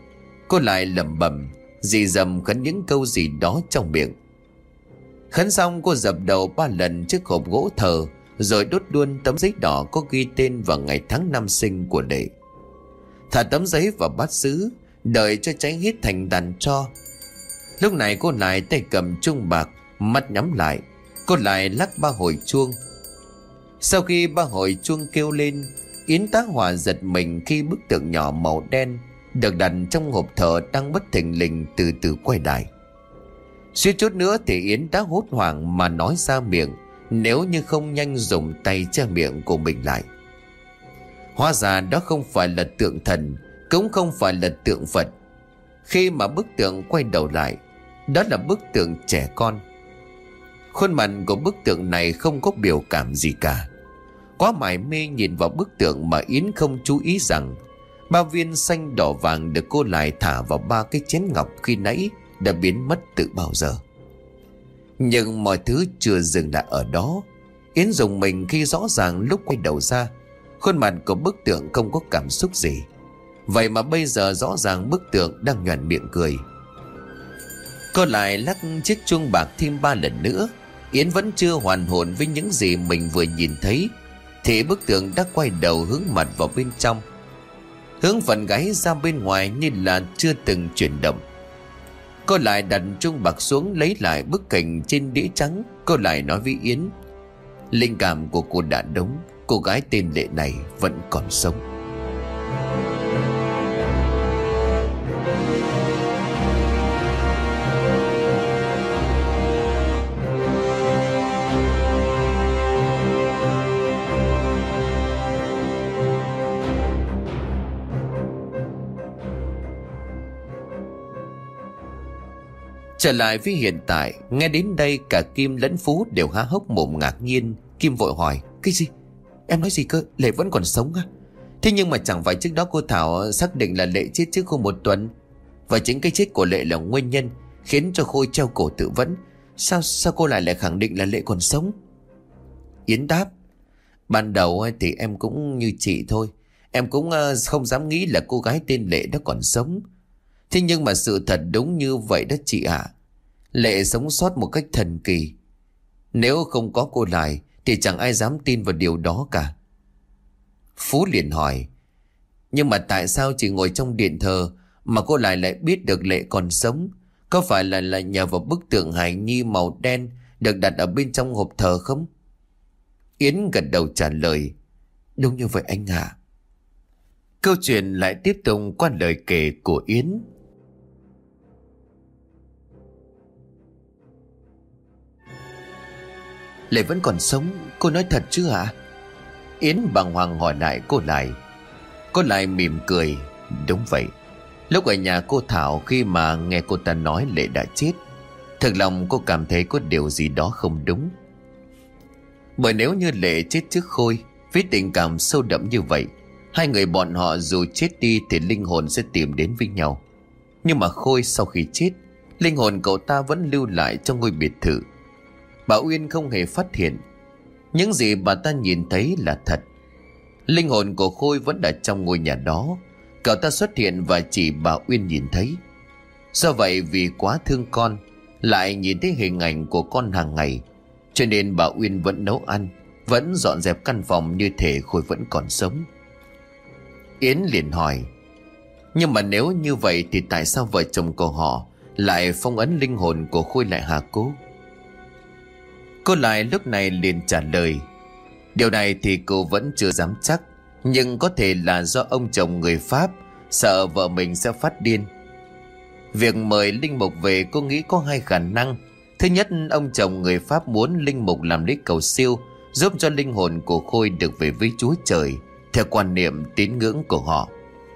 Cô lại lẩm bẩm rì rầm khấn những câu gì đó trong miệng. Khấn xong cô dập đầu 3 lần trước hộp gỗ thờ, rồi đốt luôn tấm giấy đỏ có ghi tên và ngày tháng năm sinh của Lệ. Thả tấm giấy vào bát sứ, đợi cho cháy hết thành tàn tro. Lúc này cô lại tay cầm chuông bạc, mắt nhắm lại. Cô lại lắc 3 hồi chuông. Sau khi 3 hồi chuông kêu lên, Yến tá hỏa giật mình khi bức tượng nhỏ màu đen được đặt trong hộp thờ đang bất thình lình từ từ quay lại. Suýt chút nữa thì Yến đã hốt hoảng mà nói ra miệng, nếu như không nhanh dùng tay che miệng của mình lại. Hóa ra đó không phải là tượng thần, cũng không phải là tượng Phật. Khi mà bức tượng quay đầu lại, đó là bức tượng trẻ con. Khuôn mặt của bức tượng này không có biểu cảm gì cả. Quá mải mê nhìn vào bức tượng mà Yến không chú ý rằng 3 viên xanh đỏ vàng được cô lại thả vào 3 cái chén ngọc khi nãy đã biến mất từ bao giờ. Nhưng mọi thứ chưa dừng lại ở đó. Yến rùng mình khi rõ ràng lúc quay đầu ra, khuôn mặt của bức tượng không có cảm xúc gì. Vậy mà bây giờ rõ ràng bức tượng đang nhoẻn miệng cười. Cô lại lắc chiếc chuông bạc thêm 3 lần nữa. Yến vẫn chưa hoàn hồn với những gì mình vừa nhìn thấy, thì bức tượng đã quay đầu hướng mặt vào bên trong, hướng phần gáy ra bên ngoài như là chưa từng chuyển động. Cô lại đặt chuông bạc xuống, lấy lại bức cảnh trên đĩa trắng. Cô lại nói với Yến: linh cảm của cô đã đúng, cô gái tên Lệ này vẫn còn sống. Trở lại với hiện tại, nghe đến đây cả Kim lẫn Phú đều há hốc mồm ngạc nhiên. Kim vội hỏi: cái gì? Em nói gì cơ? Lệ vẫn còn sống à? Thế nhưng mà chẳng phải trước đó cô Thảo xác định là Lệ chết trước không 1 tuần, và chính cái chết của Lệ là nguyên nhân khiến cho Khôi treo cổ tự vẫn. Sao cô lại khẳng định là Lệ còn sống? Yến đáp: ban đầu thì em cũng như chị thôi. Em cũng không dám nghĩ là cô gái tên Lệ đó còn sống. Thế nhưng mà sự thật đúng như vậy đó chị ạ. Lệ sống sót một cách thần kỳ. Nếu không có cô lại thì chẳng ai dám tin vào điều đó cả. Phú liền hỏi: nhưng mà tại sao chị ngồi trong điện thờ mà cô lại biết được Lệ còn sống? Có phải là nhờ vào bức tượng hài nhi màu đen được đặt ở bên trong hộp thờ không? Yến gật đầu trả lời: đúng như vậy anh ạ. Câu chuyện lại tiếp tục qua lời kể của Yến. Lệ vẫn còn sống, cô nói thật chứ hả? Yến bàng hoàng hỏi lại cô lại. Cô lại mỉm cười: đúng vậy. Lúc ở nhà cô Thảo, khi mà nghe cô ta nói Lệ đã chết, thực lòng cô cảm thấy có điều gì đó không đúng. Bởi nếu như Lệ chết trước Khôi, với tình cảm sâu đậm như vậy, hai người bọn họ dù chết đi thì linh hồn sẽ tìm đến với nhau. Nhưng mà Khôi sau khi chết, linh hồn cậu ta vẫn lưu lại trong ngôi biệt thự. Bà Uyên không hề phát hiện. Những gì bà ta nhìn thấy là thật. Linh hồn của Khôi vẫn ở trong ngôi nhà đó. Cậu ta xuất hiện và chỉ bà Uyên nhìn thấy. Do vậy vì quá thương con, lại nhìn thấy hình ảnh của con hàng ngày, cho nên bà Uyên vẫn nấu ăn, vẫn dọn dẹp căn phòng như thể Khôi vẫn còn sống. Yến liền hỏi: nhưng mà nếu như vậy thì tại sao vợ chồng của họ lại phong ấn linh hồn của Khôi lại hả cô? Cô lại lúc này liền trả lời: điều này thì cô vẫn chưa dám chắc, nhưng có thể là do ông chồng người Pháp sợ vợ mình sẽ phát điên. Việc mời linh mục về cô nghĩ có 2 khả năng. Thứ nhất, ông chồng người Pháp muốn linh mục làm lễ cầu siêu, giúp cho linh hồn của Khôi được về với Chúa Trời theo quan niệm tín ngưỡng của họ.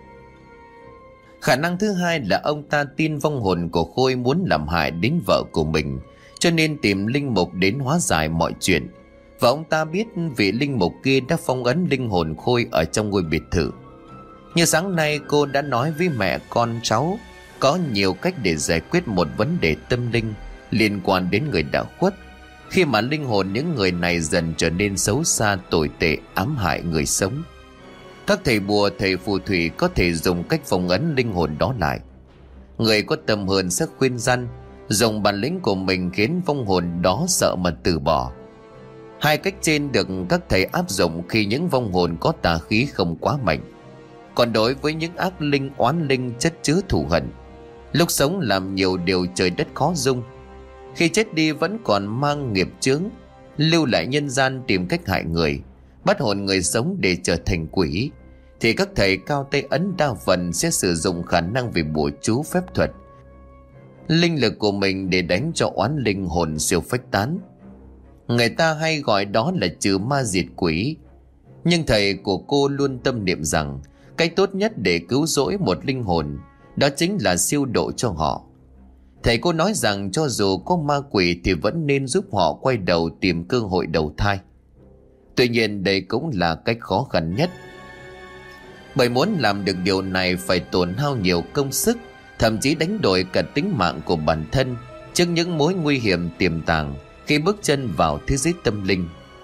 Khả năng thứ hai là ông ta tin vong hồn của Khôi muốn làm hại đến vợ của mình, cho nên tìm linh mục đến hóa giải mọi chuyện. Và ông ta biết vị linh mục kia đã phong ấn linh hồn Khôi ở trong ngôi biệt thự. Như sáng nay cô đã nói với mẹ con cháu, có nhiều cách để giải quyết một vấn đề tâm linh liên quan đến người đã khuất, khi mà linh hồn những người này dần trở nên xấu xa, tồi tệ, ám hại người sống. Các thầy bùa, thầy phù thủy có thể dùng cách phong ấn linh hồn đó lại. Người có tâm hơn sẽ khuyên răn, dùng bản lĩnh của mình khiến vong hồn đó sợ mà từ bỏ. Hai cách trên được các thầy áp dụng khi những vong hồn có tà khí không quá mạnh. Còn đối với những ác linh oán linh chất chứa thù hận, lúc sống làm nhiều điều trời đất khó dung, khi chết đi vẫn còn mang nghiệp chướng, lưu lại nhân gian tìm cách hại người, bắt hồn người sống để trở thành quỷ, thì các thầy cao tay ấn đa phần sẽ sử dụng khả năng về bùa chú phép thuật, linh lực của mình để đánh cho oán linh hồn siêu phách tán. Người ta hay gọi đó là trừ ma diệt quỷ. Nhưng thầy của cô luôn tâm niệm rằng cách tốt nhất để cứu rỗi một linh hồn đó chính là siêu độ cho họ. Thầy cô nói rằng cho dù có ma quỷ thì vẫn nên giúp họ quay đầu tìm cơ hội đầu thai. Tuy nhiên đây cũng là cách khó khăn nhất, bởi muốn làm được điều này phải tổn hao nhiều công sức, thậm chí đánh đổi cả tính mạng của bản thân trước những mối nguy hiểm tiềm tàng khi bước chân vào thế giới tâm linh.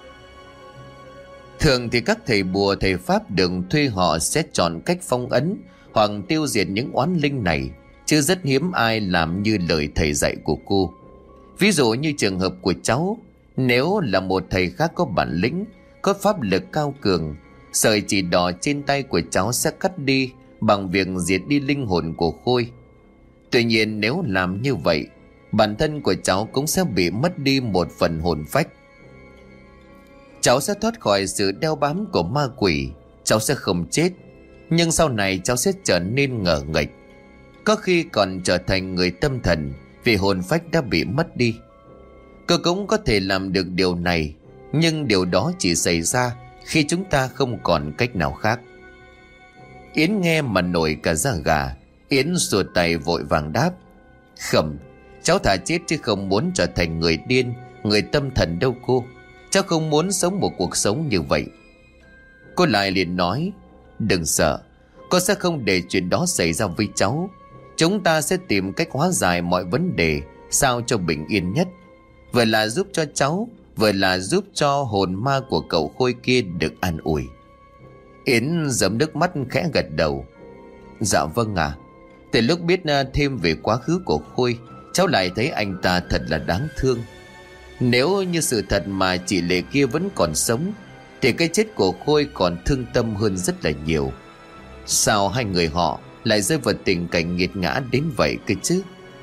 Thường thì các thầy bùa thầy pháp đừng thuê họ sẽ chọn cách phong ấn hoặc tiêu diệt những oán linh này, chứ rất hiếm ai làm như lời thầy dạy của cô. Ví dụ như trường hợp của cháu, nếu là một thầy khác có bản lĩnh, có pháp lực cao cường, sợi chỉ đỏ trên tay của cháu sẽ cắt đi bằng việc diệt đi linh hồn của Khôi. Tuy nhiên nếu làm như vậy, bản thân của cháu cũng sẽ bị mất đi một phần hồn phách. Cháu sẽ thoát khỏi sự đeo bám của ma quỷ, cháu sẽ không chết, nhưng sau này cháu sẽ trở nên ngờ nghệch, có khi còn trở thành người tâm thần vì hồn phách đã bị mất đi. Cô cũng có thể làm được điều này, nhưng điều đó chỉ xảy ra khi chúng ta không còn cách nào khác. Yến nghe mà nổi cả da gà. Yến xua tay vội vàng đáp: Không, cháu thà chết chứ không muốn trở thành người điên, người tâm thần đâu cô. Cháu không muốn sống một cuộc sống như vậy. Cô lại liền nói: Đừng sợ, cô sẽ không để chuyện đó xảy ra với cháu. Chúng ta sẽ tìm cách hóa giải mọi vấn đề sao cho bình yên nhất, vừa là giúp cho cháu, vừa là giúp cho hồn ma của cậu Khôi kia được an ủi. Yến giấm nước mắt khẽ gật đầu: Dạ vâng ạ. Từ lúc biết thêm về quá khứ của Khôi, cháu lại thấy anh ta thật là đáng thương. Nếu như sự thật mà chị Lệ kia vẫn còn sống, thì cái chết của Khôi còn thương tâm hơn rất là nhiều. Sao hai người họ lại rơi vào tình cảnh nghiệt ngã đến vậy cơ chứ?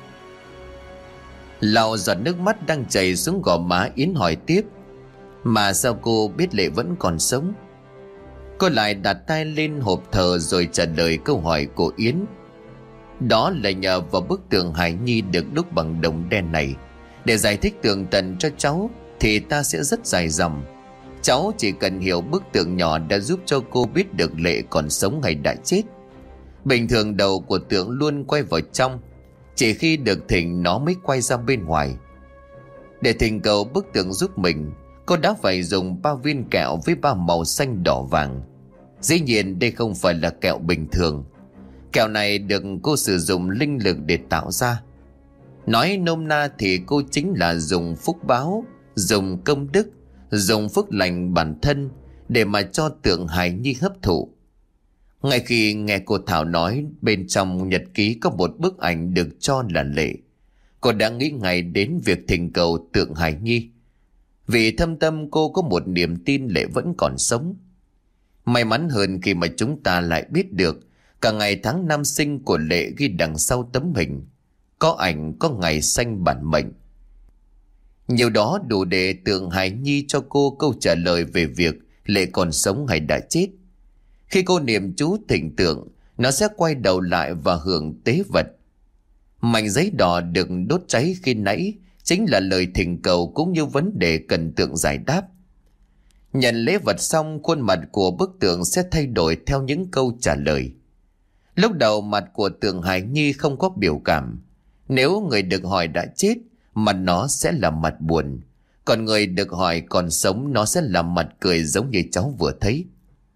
Lau giọt nước mắt đang chảy xuống gò má, Yến hỏi tiếp: Mà sao cô biết Lệ vẫn còn sống? Cô lại đặt tay lên hộp thờ rồi trả lời câu hỏi của Yến: Đó là nhờ vào bức tượng Hải Nhi được đúc bằng đồng đen này. Để giải thích tường tận cho cháu thì ta sẽ rất dài dòng. Cháu chỉ cần hiểu bức tượng nhỏ đã giúp cho cô biết được Lệ còn sống hay đã chết. Bình thường đầu của tượng luôn quay vào trong, chỉ khi được thỉnh nó mới quay ra bên ngoài. Để thỉnh cầu bức tượng giúp mình, cô đã phải dùng 3 viên kẹo với 3 màu xanh đỏ vàng. Dĩ nhiên đây không phải là kẹo bình thường. Kẹo này được cô sử dụng linh lực để tạo ra. Nói nôm na thì cô chính là dùng phúc báo, dùng công đức, dùng phước lành bản thân để mà cho tượng Hải Nhi hấp thụ. Ngay khi nghe cô Thảo nói bên trong nhật ký có một bức ảnh được cho là Lệ, cô đã nghĩ ngay đến việc thỉnh cầu tượng Hải Nhi. Vì thâm tâm cô có một niềm tin Lệ vẫn còn sống. May mắn hơn khi mà chúng ta lại biết được cả ngày tháng năm sinh của Lệ ghi đằng sau tấm hình. Có ảnh, có ngày sanh bản mệnh. Nhiều đó đủ để tượng Hải Nhi cho cô câu trả lời về việc Lệ còn sống hay đã chết. Khi cô niệm chú thỉnh tượng, nó sẽ quay đầu lại và hưởng tế vật. Mảnh giấy đỏ được đốt cháy khi nãy chính là lời thỉnh cầu cũng như vấn đề cần tượng giải đáp. Nhận lễ vật xong, khuôn mặt của bức tượng sẽ thay đổi theo những câu trả lời. Lúc đầu mặt của tượng Hải Nhi không có biểu cảm. Nếu người được hỏi đã chết, mặt nó sẽ là mặt buồn. Còn người được hỏi còn sống, nó sẽ là mặt cười giống như cháu vừa thấy.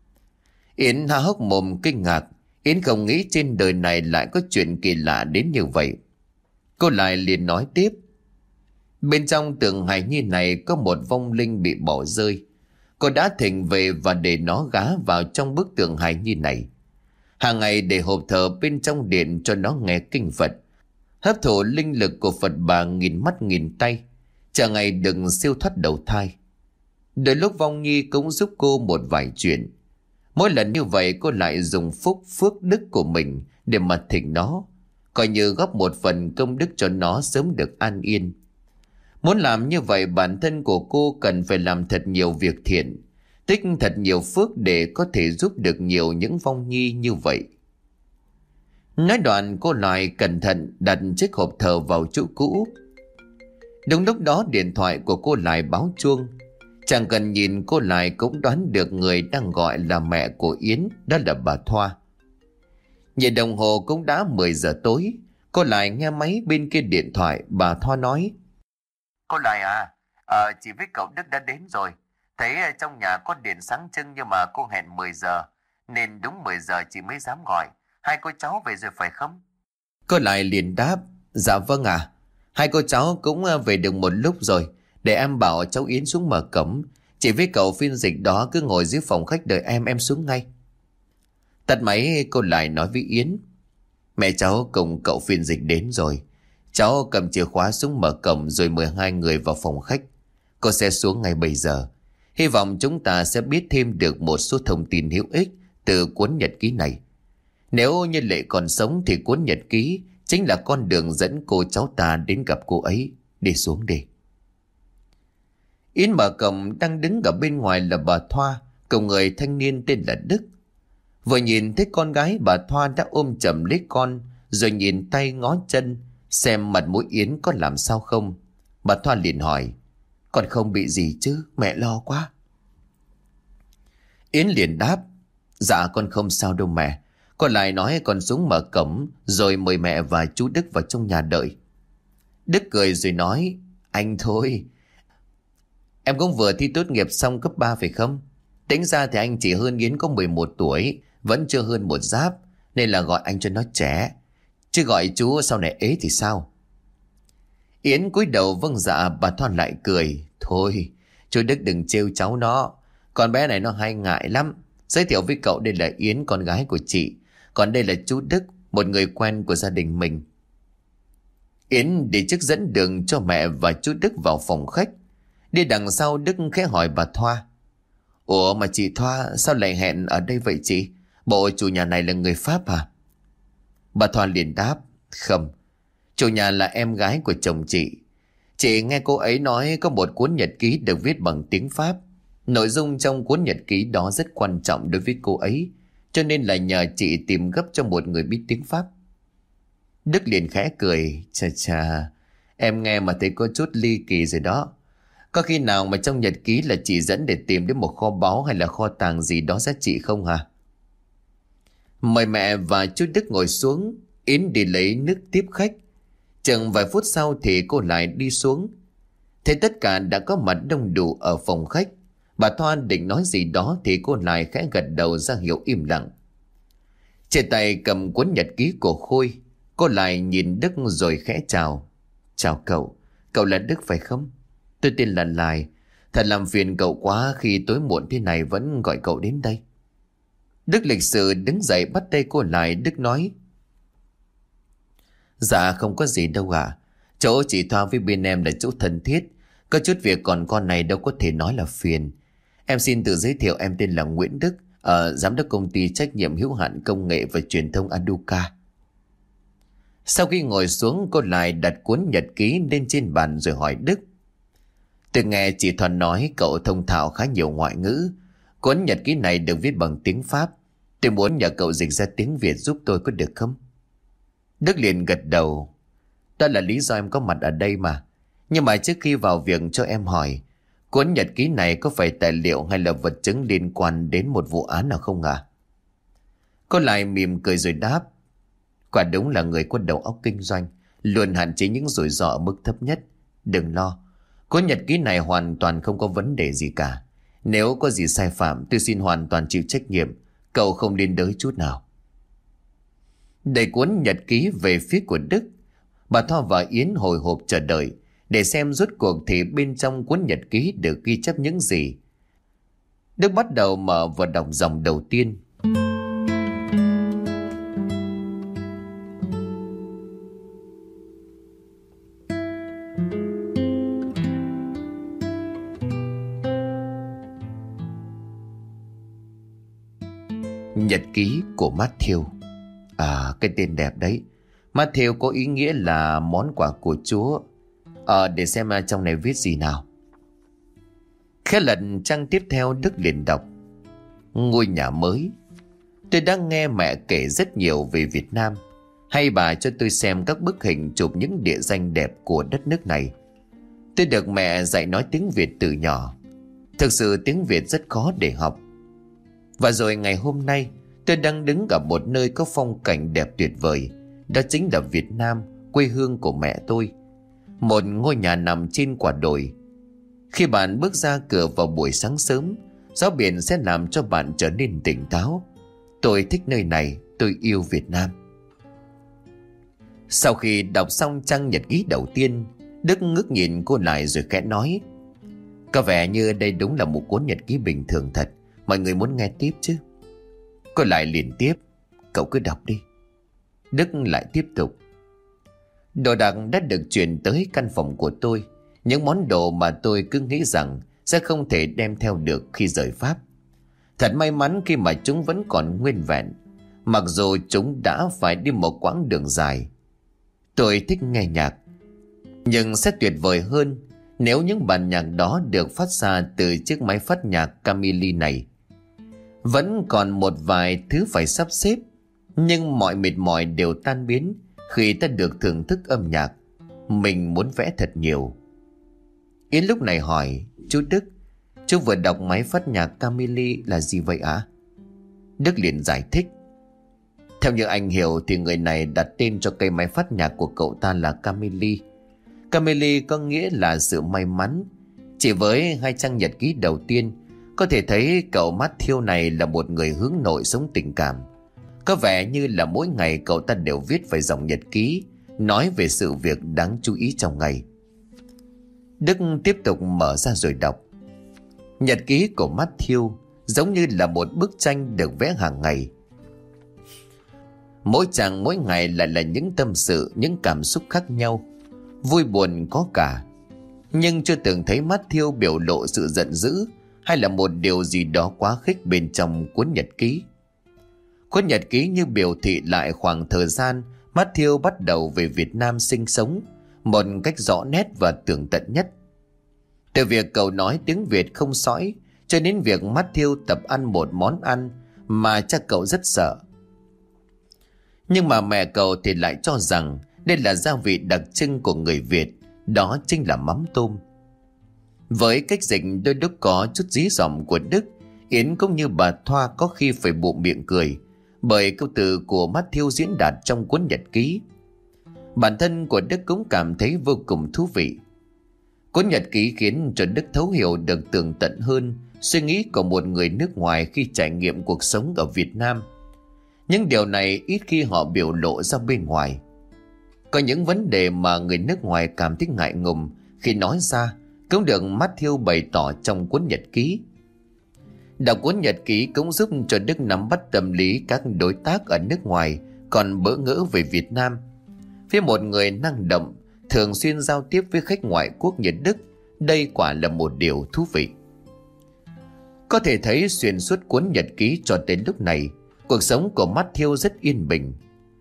Yến há hốc mồm kinh ngạc. Yến không nghĩ trên đời này lại có chuyện kỳ lạ đến như vậy. Cô lại liền nói tiếp: Bên trong tượng Hải Nhi này có một vong linh bị bỏ rơi. Cô đã thỉnh về và để nó gá vào trong bức tượng Hải Nhi này. Hàng ngày để hộp thờ bên trong điện cho nó nghe kinh Phật, hấp thụ linh lực của Phật bà nghìn mắt nghìn tay, chờ ngày đừng siêu thoát đầu thai. Đôi lúc Vong Nhi cũng giúp cô một vài chuyện. Mỗi lần như vậy cô lại dùng phúc phước đức của mình để mà thỉnh nó, coi như góp một phần công đức cho nó sớm được an yên. Muốn làm như vậy, bản thân của cô cần phải làm thật nhiều việc thiện, tích thật nhiều phước để có thể giúp được nhiều những Vong Nhi như vậy. Nói đoạn cô lại cẩn thận đặt chiếc hộp thờ vào chỗ cũ. Đúng lúc đó điện thoại của cô lại báo chuông. Chẳng cần nhìn cô lại cũng đoán được người đang gọi là mẹ của Yến, đó là bà Thoa. Nhìn đồng hồ cũng đã 10 giờ tối. Cô lại nghe máy bên kia điện thoại. Bà Thoa nói: Cô Lại à, chị với cậu Đức đã đến rồi. Thấy trong nhà có điện sáng trưng nhưng mà cô hẹn 10 giờ, nên đúng 10 giờ chị mới dám gọi. Hai cô cháu về rồi phải không? Cô lại liền đáp: Dạ vâng ạ. Hai cô cháu cũng về được một lúc rồi. Để em bảo cháu Yến xuống mở cổng. Chị với cậu phiên dịch đó cứ ngồi dưới phòng khách đợi em xuống ngay. Tắt máy cô lại nói với Yến: Mẹ cháu cùng cậu phiên dịch đến rồi. Cháu cầm chìa khóa xuống mở cổng rồi mời hai người vào phòng khách. Cô sẽ xuống ngay bây giờ. Hy vọng chúng ta sẽ biết thêm được một số thông tin hữu ích từ cuốn nhật ký này. Nếu như Lệ còn sống thì cuốn nhật ký chính là con đường dẫn cô cháu ta đến gặp cô ấy. Đi xuống đi. Yến mở cổng, đang đứng ở bên ngoài là bà Thoa cùng người thanh niên tên là Đức. Vừa nhìn thấy con gái, bà Thoa đã ôm chầm lấy con, rồi nhìn tay ngó chân xem mặt mũi Yến có làm sao không. Bà Thoa liền hỏi: Con không bị gì chứ, mẹ lo quá. Yến liền đáp: Dạ con không sao đâu mẹ. Con lại nói con xuống mở cổng rồi mời mẹ và chú Đức vào trong nhà đợi. Đức cười rồi nói: Anh thôi, em cũng vừa thi tốt nghiệp xong cấp 3 phải không? Tính ra thì anh chỉ hơn Yến có 11 tuổi, vẫn chưa hơn một giáp, nên là gọi anh cho nó trẻ. Chứ gọi chú sau này ế thì sao? Yến cúi đầu vâng dạ. Bà Thoa lại cười: Thôi, chú Đức đừng trêu cháu nó. Con bé này nó hay ngại lắm. Giới thiệu với cậu, đây là Yến, con gái của chị. Còn đây là chú Đức, một người quen của gia đình mình. Yến đi trước dẫn đường cho mẹ và chú Đức vào phòng khách. Đi đằng sau, Đức khẽ hỏi bà Thoa: Ủa mà chị Thoa sao lại hẹn ở đây vậy chị? Bộ chủ nhà này là người Pháp à? Bà Thoa liền đáp: Không, chủ nhà là em gái của chồng chị. Chị nghe cô ấy nói có một cuốn nhật ký được viết bằng tiếng Pháp. Nội dung trong cuốn nhật ký đó rất quan trọng đối với cô ấy, cho nên là nhờ chị tìm gấp cho một người biết tiếng Pháp. Đức liền khẽ cười: Chà chà, em nghe mà thấy có chút ly kỳ rồi đó. Có khi nào mà trong nhật ký là chị dẫn để tìm đến một kho báu hay là kho tàng gì đó giá trị không hả? Mời mẹ và chú Đức ngồi xuống. Yến đi lấy nước tiếp khách. Chừng vài phút sau thì cô lại đi xuống. Thấy tất cả đã có mặt đông đủ ở phòng khách, bà Thoa định nói gì đó thì cô lại khẽ gật đầu ra hiệu im lặng. Trên tay cầm cuốn nhật ký của Khôi, cô lại nhìn Đức rồi khẽ chào: Chào cậu, cậu là Đức phải không? Tôi tên là Lại. Thật làm phiền cậu quá khi tối muộn thế này vẫn gọi cậu đến đây. Đức lịch sự đứng dậy bắt tay cô lại. Đức nói: Dạ không có gì đâu ạ. Chỗ chị Thoa với bên em là chỗ thân thiết. Có chút việc còn con này đâu có thể nói là phiền. Em xin tự giới thiệu, em tên là Nguyễn Đức, giám đốc công ty trách nhiệm hữu hạn công nghệ và truyền thông Aduca. Sau khi ngồi xuống, cô lại đặt cuốn nhật ký lên trên bàn rồi hỏi Đức: Tôi nghe chị Thoa nói cậu thông thạo khá nhiều ngoại ngữ. Cuốn nhật ký này được viết bằng tiếng Pháp. Tôi muốn nhờ cậu dịch ra tiếng Việt giúp tôi có được không? Đức liền gật đầu: Đó là lý do em có mặt ở đây mà. Nhưng mà trước khi vào việc cho em hỏi, cuốn nhật ký này có phải tài liệu hay là vật chứng liên quan đến một vụ án nào không ạ? Cô lại mỉm cười rồi đáp: Quả đúng là người có đầu óc kinh doanh, luôn hạn chế những rủi ro ở mức thấp nhất. Đừng lo, cuốn nhật ký này hoàn toàn không có vấn đề gì cả. Nếu có gì sai phạm, tôi xin hoàn toàn chịu trách nhiệm. Cậu không liên đới chút nào. Đẩy cuốn nhật ký về phía của Đức, bà Thoa và Yến hồi hộp chờ đợi để xem rốt cuộc thì bên trong cuốn nhật ký được ghi chép những gì. Đức bắt đầu mở và đọc dòng đầu tiên: Nhật ký của Matthew. À, cái tên đẹp đấy. Matthew có ý nghĩa là món quà của Chúa. Để xem trong này viết gì nào. Khẽ lật trang tiếp theo, Đức liền đọc: ngôi nhà mới. Tôi đã nghe mẹ kể rất nhiều về Việt Nam. Hay bà cho tôi xem các bức hình chụp những địa danh đẹp của đất nước này. Tôi được mẹ dạy nói tiếng Việt từ nhỏ. Thực sự tiếng Việt rất khó để học. Và rồi ngày hôm nay tôi đang đứng ở một nơi có phong cảnh đẹp tuyệt vời. Đó chính là Việt Nam, quê hương của mẹ tôi. Một ngôi nhà nằm trên quả đồi. Khi bạn bước ra cửa vào buổi sáng sớm, gió biển sẽ làm cho bạn trở nên tỉnh táo. Tôi thích nơi này, tôi yêu Việt Nam. Sau khi đọc xong trang nhật ký đầu tiên, Đức ngước nhìn cô lại rồi khẽ nói: có vẻ như đây đúng là một cuốn nhật ký bình thường thật. Mọi người muốn nghe tiếp chứ? Cô lại liền tiếp: cậu cứ đọc đi. Đức lại tiếp tục: đồ đạc đã được chuyển tới căn phòng của tôi. Những món đồ mà tôi cứ nghĩ rằng sẽ không thể đem theo được khi rời Pháp. Thật may mắn khi mà chúng vẫn còn nguyên vẹn, mặc dù chúng đã phải đi một quãng đường dài. Tôi thích nghe nhạc, nhưng sẽ tuyệt vời hơn nếu những bản nhạc đó được phát ra từ chiếc máy phát nhạc Camille này. Vẫn còn một vài thứ phải sắp xếp, nhưng mọi mệt mỏi đều tan biến khi ta được thưởng thức âm nhạc. Mình muốn vẽ thật nhiều. Yến lúc này hỏi: chú Đức, chú vừa đọc máy phát nhạc Camille là gì vậy ạ? Đức liền giải thích: theo như anh hiểu thì người này đặt tên cho cây máy phát nhạc của cậu ta là Camille. Camille có nghĩa là sự may mắn. Chỉ với 2 trang nhật ký đầu tiên, có thể thấy cậu Matthew này là một người hướng nội sống tình cảm. Có vẻ như là mỗi ngày cậu ta đều viết vài dòng nhật ký, nói về sự việc đáng chú ý trong ngày. Đức tiếp tục mở ra rồi đọc. Nhật ký của Matthew giống như là một bức tranh được vẽ hàng ngày. Mỗi trang mỗi ngày lại là những tâm sự, những cảm xúc khác nhau, vui buồn có cả. Nhưng chưa từng thấy Matthew biểu lộ sự giận dữ hay là một điều gì đó quá khích bên trong cuốn nhật ký. Cuốn nhật ký như biểu thị lại khoảng thời gian Matthew bắt đầu về Việt Nam sinh sống một cách rõ nét và tường tận nhất. Từ việc cậu nói tiếng Việt không sõi cho đến việc Matthew tập ăn một món ăn mà cha cậu rất sợ. Nhưng mà mẹ cậu thì lại cho rằng đây là gia vị đặc trưng của người Việt, đó chính là mắm tôm. Với cách dịch đôi lúc có chút dí dỏm của Đức, Yến cũng như bà Thoa có khi phải bụm miệng cười bởi câu từ của Matthew diễn đạt trong cuốn nhật ký. Bản thân của Đức cũng cảm thấy vô cùng thú vị. Cuốn nhật ký khiến cho Đức thấu hiểu được tường tận hơn suy nghĩ của một người nước ngoài khi trải nghiệm cuộc sống ở Việt Nam. Những điều này ít khi họ biểu lộ ra bên ngoài. Có những vấn đề mà người nước ngoài cảm thấy ngại ngùng khi nói ra cũng được Matthew bày tỏ trong cuốn nhật ký. Đọc cuốn nhật ký cũng giúp cho Đức nắm bắt tâm lý các đối tác ở nước ngoài còn bỡ ngỡ về Việt Nam. Với một người năng động, thường xuyên giao tiếp với khách ngoại quốc như Đức, đây quả là một điều thú vị. Có thể thấy xuyên suốt cuốn nhật ký cho đến lúc này, cuộc sống của Matthew rất yên bình.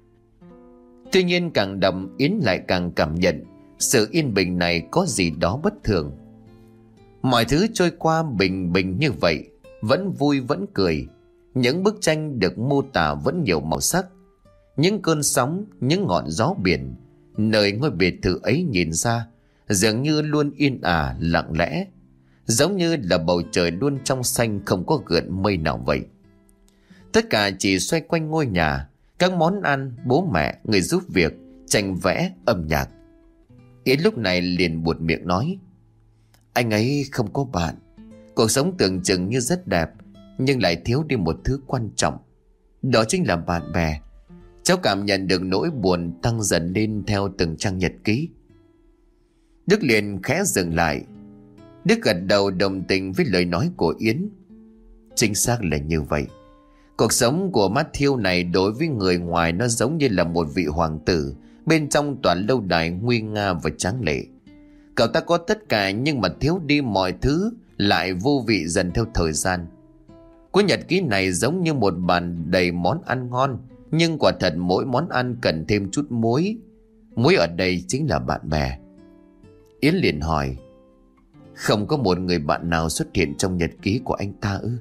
Tuy nhiên càng đọc, Yến lại càng cảm nhận sự yên bình này có gì đó bất thường. Mọi thứ trôi qua bình bình như vậy, vẫn vui vẫn cười. Những bức tranh được mô tả vẫn nhiều màu sắc. Những cơn sóng, những ngọn gió biển, nơi ngôi biệt thự ấy nhìn ra dường như luôn yên ả lặng lẽ, giống như là bầu trời luôn trong xanh không có gợn mây nào vậy. Tất cả chỉ xoay quanh ngôi nhà, các món ăn, bố mẹ, người giúp việc, tranh vẽ, âm nhạc. Yến lúc này liền buột miệng nói: anh ấy không có bạn. Cuộc sống tưởng chừng như rất đẹp, nhưng lại thiếu đi một thứ quan trọng, đó chính là bạn bè. Cháu cảm nhận được nỗi buồn tăng dần lên theo từng trang nhật ký. Đức liền khẽ dừng lại. Đức gật đầu đồng tình với lời nói của Yến. Chính xác là như vậy. Cuộc sống của Matthew này đối với người ngoài nó giống như là một vị hoàng tử bên trong tòa lâu đài nguy nga và tráng lệ. Cậu ta có tất cả nhưng mà thiếu đi mọi thứ, lại vô vị dần theo thời gian. Cuốn nhật ký này giống như một bàn đầy món ăn ngon, nhưng quả thật mỗi món ăn cần thêm chút muối. Muối ở đây chính là bạn bè. Yến liền hỏi, không có một người bạn nào xuất hiện trong nhật ký của anh ta ư?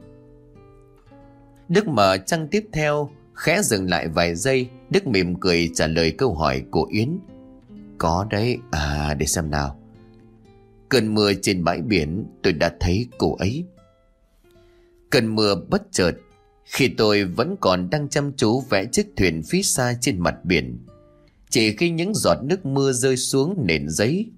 Đức mở trang tiếp theo, khẽ dừng lại vài giây. Đức mỉm cười trả lời câu hỏi của Yến. Có đấy, để xem nào. Cơn mưa trên bãi biển, tôi đã thấy cô ấy. Cơn mưa bất chợt khi tôi vẫn còn đang chăm chú vẽ chiếc thuyền phía xa trên mặt biển. Chỉ khi những giọt nước mưa rơi xuống nền giấy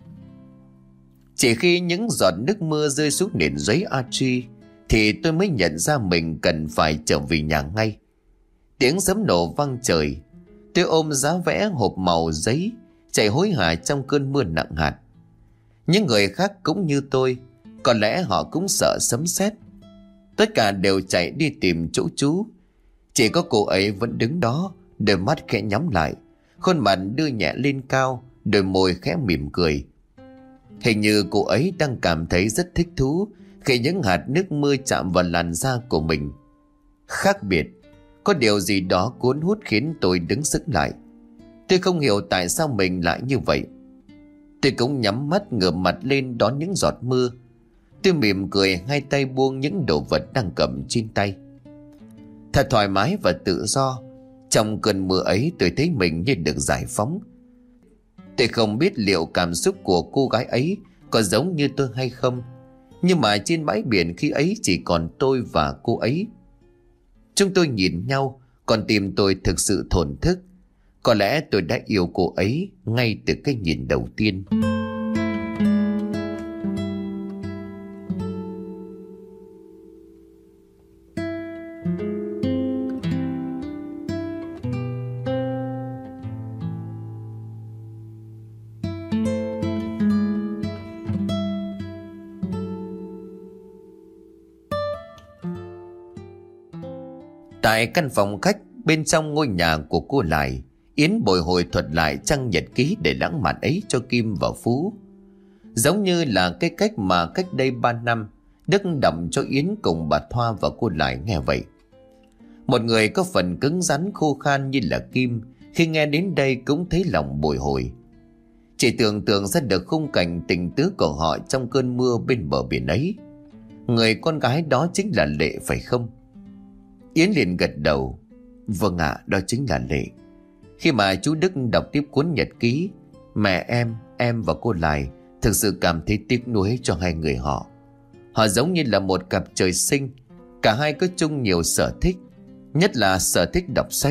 Archie thì tôi mới nhận ra mình cần phải trở về nhà ngay. Tiếng sấm nổ vang trời. Tôi ôm giá vẽ hộp màu giấy, chạy hối hả trong cơn mưa nặng hạt. Những người khác cũng như tôi, có lẽ họ cũng sợ sấm sét. Tất cả đều chạy đi tìm chỗ trú. Chỉ có cô ấy vẫn đứng đó, đôi mắt khẽ nhắm lại, khuôn mặt đưa nhẹ lên cao, đôi môi khẽ mỉm cười. Hình như cô ấy đang cảm thấy rất thích thú khi những hạt nước mưa chạm vào làn da của mình. Khác biệt, có điều gì đó cuốn hút khiến tôi đứng sững lại. Tôi không hiểu tại sao mình lại như vậy. Tôi cũng nhắm mắt ngửa mặt lên đón những giọt mưa. Tôi mỉm cười, hai tay buông những đồ vật đang cầm trên tay. Thật thoải mái và tự do. Trong cơn mưa ấy tôi thấy mình như được giải phóng. Tôi không biết liệu cảm xúc của cô gái ấy có giống như tôi hay không, nhưng mà trên bãi biển khi ấy chỉ còn tôi và cô ấy. Chúng tôi nhìn nhau, còn tim tôi thực sự thổn thức. Có lẽ tôi đã yêu cô ấy ngay từ cái nhìn đầu tiên. Tại căn phòng khách bên trong ngôi nhà của cô Lại, Yến bồi hồi thuật lại trang nhật ký để lãng mạn ấy cho Kim và Phú. Giống như là cái cách mà cách đây 3 năm Đức đọc cho Yến cùng bà Thoa và cô Lại nghe vậy. Một người có phần cứng rắn khô khan như là Kim, khi nghe đến đây cũng thấy lòng bồi hồi. Chỉ tưởng tượng ra được khung cảnh tình tứ của họ trong cơn mưa bên bờ biển ấy. Người con gái đó chính là Lệ phải không? Yến liền gật đầu. Vâng ạ, đó chính là Lệ. Khi mà chú Đức đọc tiếp cuốn nhật ký, mẹ em và cô Lại thực sự cảm thấy tiếc nuối cho hai người họ. Họ giống như là một cặp trời sinh. Cả hai có chung nhiều sở thích, nhất là sở thích đọc sách.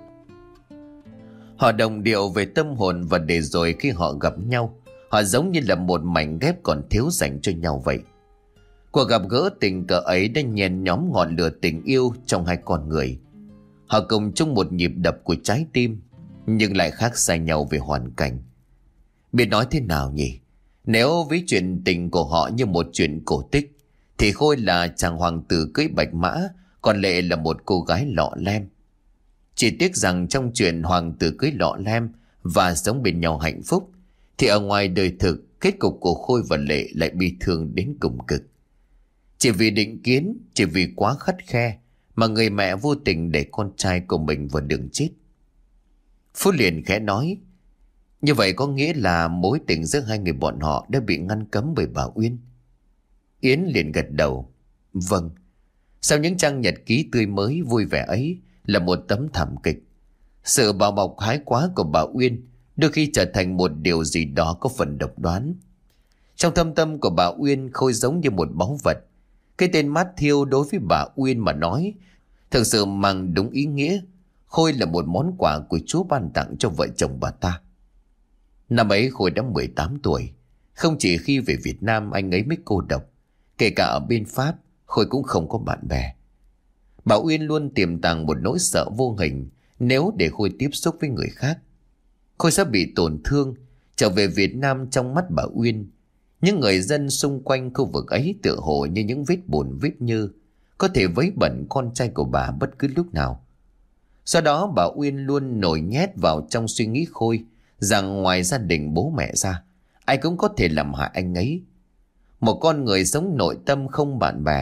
Họ đồng điệu về tâm hồn, và để rồi khi họ gặp nhau, họ giống như là một mảnh ghép còn thiếu dành cho nhau vậy. Cuộc gặp gỡ tình cờ ấy đã nhen nhóm ngọn lửa tình yêu trong hai con người. Họ cùng chung một nhịp đập của trái tim, nhưng lại khác xa nhau về hoàn cảnh. Biết nói thế nào nhỉ? Nếu ví chuyện tình của họ như một chuyện cổ tích, thì Khôi là chàng hoàng tử cưỡi bạch mã, còn Lệ là một cô gái lọ lem. Chỉ tiếc rằng trong chuyện hoàng tử cưới lọ lem và sống bên nhau hạnh phúc, thì ở ngoài đời thực, kết cục của Khôi và Lệ lại bi thương đến cùng cực. Chỉ vì định kiến, chỉ vì quá khắt khe mà người mẹ vô tình để con trai của mình vào đường chết. Phú liền khẽ nói, như vậy có nghĩa là mối tình giữa hai người bọn họ đã bị ngăn cấm bởi bà Uyên. Yến liền gật đầu. Vâng. Sau những trang nhật ký tươi mới vui vẻ ấy là một tấm thảm kịch. Sự bảo bọc hái quá của bà Uyên đôi khi trở thành một điều gì đó có phần độc đoán. Trong thâm tâm của bà Uyên, Khôi giống như một báu vật. Cái tên Matthew đối với bà Uyên mà nói thực sự mang đúng ý nghĩa. Khôi là một món quà của Chúa ban tặng cho vợ chồng bà ta. Năm ấy Khôi đã 18 tuổi. Không chỉ khi về Việt Nam anh ấy mới cô độc, kể cả ở bên Pháp Khôi cũng không có bạn bè. Bà Uyên luôn tiềm tàng một nỗi sợ vô hình nếu để Khôi tiếp xúc với người khác. Khôi sẽ bị tổn thương. Trở về Việt Nam, trong mắt bà Uyên, những người dân xung quanh khu vực ấy tựa hồ như những vết bùn vết nhơ, có thể vấy bẩn con trai của bà bất cứ lúc nào. Do đó bà Uyên luôn nổi nhét vào trong suy nghĩ Khôi rằng ngoài gia đình bố mẹ ra, ai cũng có thể làm hại anh ấy. Một con người sống nội tâm không bạn bè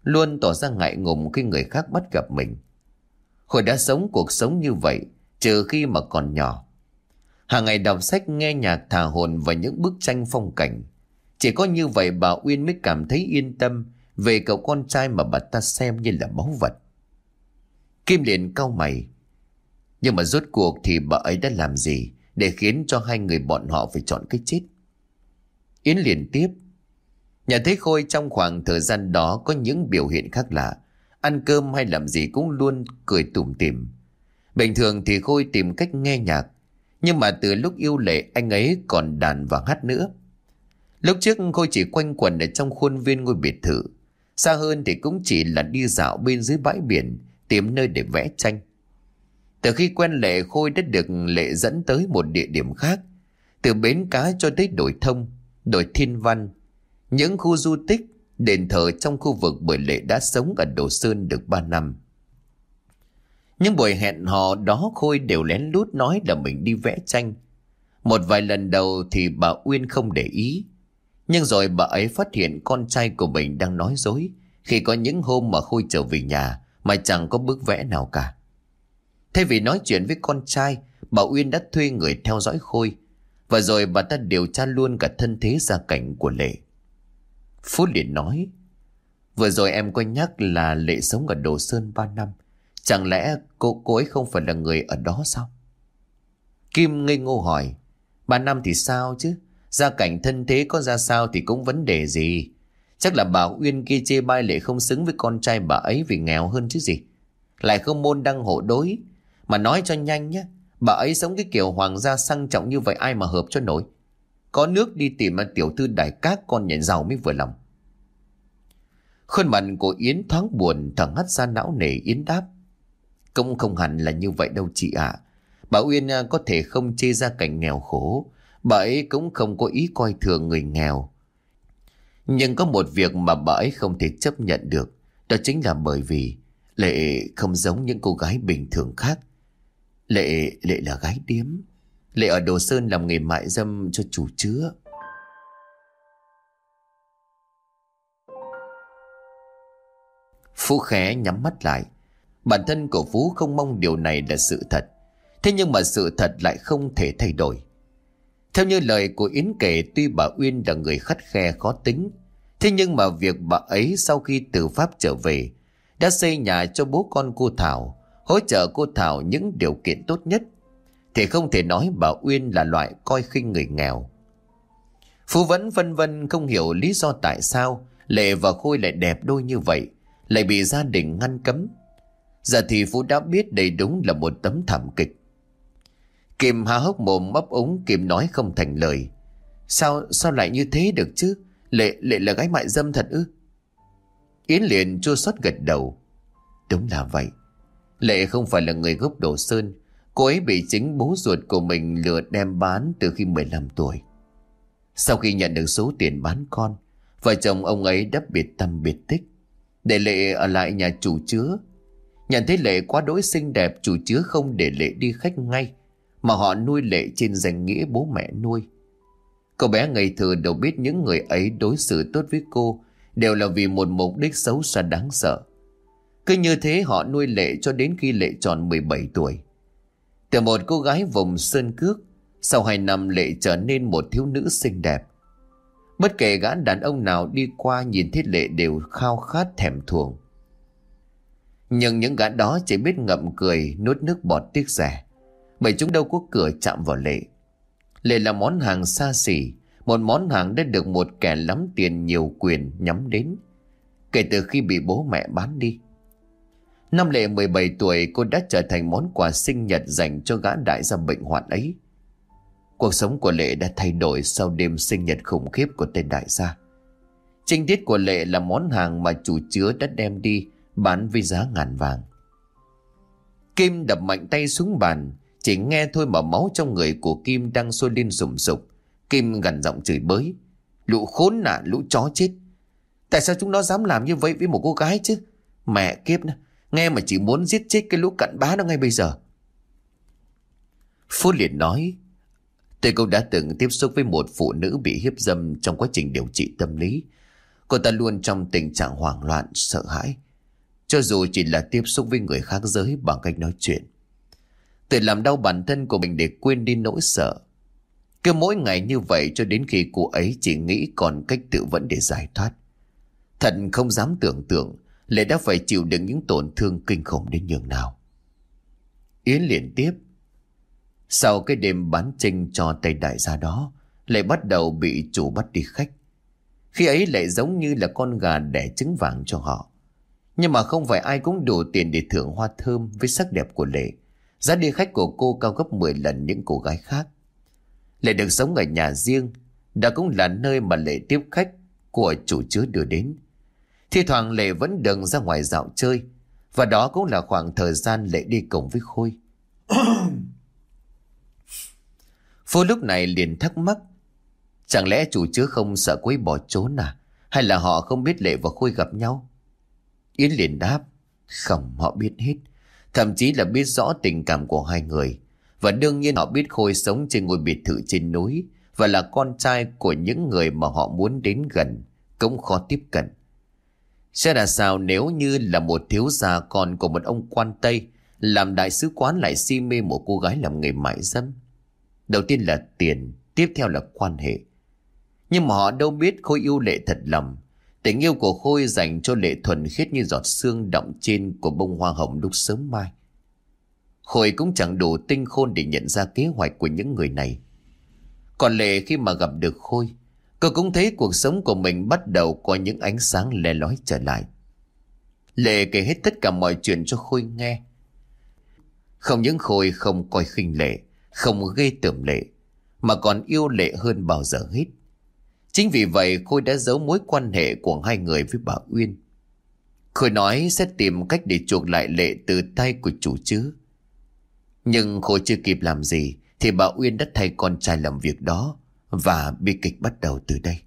luôn tỏ ra ngại ngùng khi người khác bắt gặp mình. Khôi đã sống cuộc sống như vậy trừ khi mà còn nhỏ. Hàng ngày đọc sách, nghe nhạc thả hồn vào những bức tranh phong cảnh. Chỉ có như vậy bà Uyên mới cảm thấy yên tâm về cậu con trai mà bà ta xem như là báu vật. Kim liền cau mày. Nhưng mà rốt cuộc thì bà ấy đã làm gì để khiến cho hai người bọn họ phải chọn cái chết? Yến liền tiếp. Nhận thấy Khôi trong khoảng thời gian đó có những biểu hiện khác lạ. Ăn cơm hay làm gì cũng luôn cười tủm tỉm. Bình thường thì Khôi tìm cách nghe nhạc, nhưng mà từ lúc yêu Lệ anh ấy còn đàn và hát nữa. Lúc trước Khôi chỉ quanh quẩn ở trong khuôn viên ngôi biệt thự. Xa hơn thì cũng chỉ là đi dạo bên dưới bãi biển, tìm nơi để vẽ tranh. Từ khi quen Lệ, Khôi đã được Lệ dẫn tới một địa điểm khác. Từ bến cá cho tới đồi thông, đồi Thiên Văn, những khu du tích, đền thờ trong khu vực bởi Lệ đã sống ở Đồ Sơn được 3 năm. Những buổi hẹn hò đó Khôi đều lén lút nói là mình đi vẽ tranh. Một vài lần đầu thì bà Uyên không để ý, nhưng rồi bà ấy phát hiện con trai của mình đang nói dối khi có những hôm mà Khôi trở về nhà mà chẳng có bức vẽ nào cả. Thay vì nói chuyện với con trai, bà Uyên đã thuê người theo dõi Khôi, và rồi bà ta điều tra luôn cả thân thế gia cảnh của Lệ. Phú liền nói, vừa rồi em có nhắc là Lệ sống ở Đồ Sơn 3 năm. Chẳng lẽ cô ấy không phải là người ở đó sao? Kim ngây ngô hỏi, 3 năm thì sao chứ? Gia cảnh thân thế có ra sao thì cũng vấn đề gì. Chắc là bà Uyên kia chê bai Lệ không xứng với con trai bà ấy vì nghèo hơn chứ gì. Lại không môn đăng hộ đối. Mà nói cho nhanh nhé, bà ấy sống cái kiểu hoàng gia sang trọng như vậy ai mà hợp cho nổi. Có nước đi tìm mà tiểu thư đại cát con nhà giàu mới vừa lòng. Khuôn mặt của Yến thoáng buồn, thở hắt ra não nề. Yến đáp, cũng không hẳn là như vậy đâu chị ạ. Bà Uyên có thể không chê gia cảnh nghèo khổ, bà ấy cũng không có ý coi thường người nghèo. Nhưng có một việc mà bà ấy không thể chấp nhận được, đó chính là bởi vì Lệ không giống những cô gái bình thường khác. Lệ là gái điếm. Lệ ở Đồ Sơn làm nghề mại dâm cho chủ chứa. Phú khẽ nhắm mắt lại. Bản thân của Phú không mong điều này là sự thật. Thế nhưng mà sự thật lại không thể thay đổi. Theo như lời của Yến kể, tuy bà Uyên là người khắt khe khó tính, thế nhưng mà việc bà ấy sau khi từ Pháp trở về đã xây nhà cho bố con cô Thảo, hỗ trợ cô Thảo những điều kiện tốt nhất, thì không thể nói bà Uyên là loại coi khinh người nghèo. Phú vẫn phân vân không hiểu lý do tại sao Lệ và Khôi lại đẹp đôi như vậy, lại bị gia đình ngăn cấm. Giờ thì Phú đã biết đây đúng là một tấm thảm kịch. Kim há hốc mồm ấp úng, Kim nói không thành lời. Sao lại như thế được chứ? Lệ là gái mại dâm thật ư? Yến liền chua xót gật đầu. Đúng là vậy. Lệ không phải là người gốc Đồ Sơn. Cô ấy bị chính bố ruột của mình lừa đem bán từ khi 15 tuổi. Sau khi nhận được số tiền bán con, vợ chồng ông ấy đã biệt tâm biệt tích, để Lệ ở lại nhà chủ chứa. Nhận thấy Lệ quá đỗi xinh đẹp, chủ chứa không để Lệ đi khách ngay, mà họ nuôi Lệ trên danh nghĩa bố mẹ nuôi. Cô bé ngây thơ đâu biết những người ấy đối xử tốt với cô đều là vì một mục đích xấu xa đáng sợ. Cứ như thế họ nuôi Lệ cho đến khi Lệ tròn 17 tuổi. Từ một cô gái vùng sơn cước, sau 2 năm Lệ trở nên một thiếu nữ xinh đẹp. Bất kể gã đàn ông nào đi qua nhìn thấy Lệ đều khao khát thèm thuồng. Nhưng những gã đó chỉ biết ngậm cười nuốt nước bọt tiếc rẻ, bởi chúng đâu có cửa chạm vào Lệ. Lệ là món hàng xa xỉ, một món hàng đã được một kẻ lắm tiền nhiều quyền nhắm đến kể từ khi bị bố mẹ bán đi. Năm Lệ 17 tuổi, cô đã trở thành món quà sinh nhật dành cho gã đại gia bệnh hoạn ấy. Cuộc sống của Lệ đã thay đổi sau đêm sinh nhật khủng khiếp của tên đại gia. Trinh tiết của Lệ là món hàng mà chủ chứa đã đem đi bán với giá ngàn vàng. Kim đập mạnh tay xuống bàn. Chỉ nghe thôi mà máu trong người của Kim đang sôi lên sùng sục. Kim gằn giọng chửi bới. Lũ khốn nạn, lũ chó chết. Tại sao chúng nó dám làm như vậy với một cô gái chứ? Mẹ kiếp nữa, nghe mà chỉ muốn giết chết cái lũ cặn bã nó ngay bây giờ. Phú liền nói, tôi cũng đã từng tiếp xúc với một phụ nữ bị hiếp dâm trong quá trình điều trị tâm lý. Cô ta luôn trong tình trạng hoảng loạn, sợ hãi, cho dù chỉ là tiếp xúc với người khác giới bằng cách nói chuyện. Tự làm đau bản thân của mình để quên đi nỗi sợ. Cứ mỗi ngày như vậy cho đến khi cô ấy chỉ nghĩ còn cách tự vẫn để giải thoát. Thật không dám tưởng tượng Lệ đã phải chịu đựng những tổn thương kinh khủng đến nhường nào. Yến liền tiếp. Sau cái đêm bán chênh cho tay đại gia đó, Lệ bắt đầu bị chủ bắt đi khách. Khi ấy Lệ giống như là con gà đẻ trứng vàng cho họ. Nhưng mà không phải ai cũng đủ tiền để thưởng hoa thơm với sắc đẹp của Lệ. Giá đi khách của cô cao gấp 10 lần những cô gái khác. Lệ được sống ở nhà riêng, đó cũng là nơi mà Lệ tiếp khách của chủ chứa đưa đến. Thi thoảng Lệ vẫn đừng ra ngoài dạo chơi, và đó cũng là khoảng thời gian Lệ đi cùng với Khôi. Phú lúc này liền thắc mắc, chẳng lẽ chủ chứa không sợ cô ấy bỏ trốn à? Hay là họ không biết Lệ và Khôi gặp nhau? Yến liền đáp, không, họ biết hết. Thậm chí là biết rõ tình cảm của hai người. Và đương nhiên họ biết Khôi sống trên ngôi biệt thự trên núi và là con trai của những người mà họ muốn đến gần cũng khó tiếp cận. Sẽ là sao nếu như là một thiếu gia con của một ông quan Tây làm đại sứ quán lại si mê một cô gái làm nghề mại dâm? Đầu tiên là tiền, tiếp theo là quan hệ. Nhưng mà họ đâu biết Khôi yêu Lệ thật lòng. Tình yêu của Khôi dành cho Lệ thuần khiết như giọt sương đọng trên của bông hoa hồng lúc sớm mai. Khôi cũng chẳng đủ tinh khôn để nhận ra kế hoạch của những người này. Còn Lệ khi mà gặp được Khôi, cô cũng thấy cuộc sống của mình bắt đầu có những ánh sáng le lói trở lại. Lệ kể hết tất cả mọi chuyện cho Khôi nghe. Không những Khôi không coi khinh Lệ, không ghê tởm Lệ, mà còn yêu Lệ hơn bao giờ hết. Chính vì vậy Khôi đã giấu mối quan hệ của hai người với bà Uyên. Khôi nói sẽ tìm cách để chuộc lại Lệ từ tay của chủ chứa. Nhưng Khôi chưa kịp làm gì thì bà Uyên đã thay con trai làm việc đó, và bi kịch bắt đầu từ đây.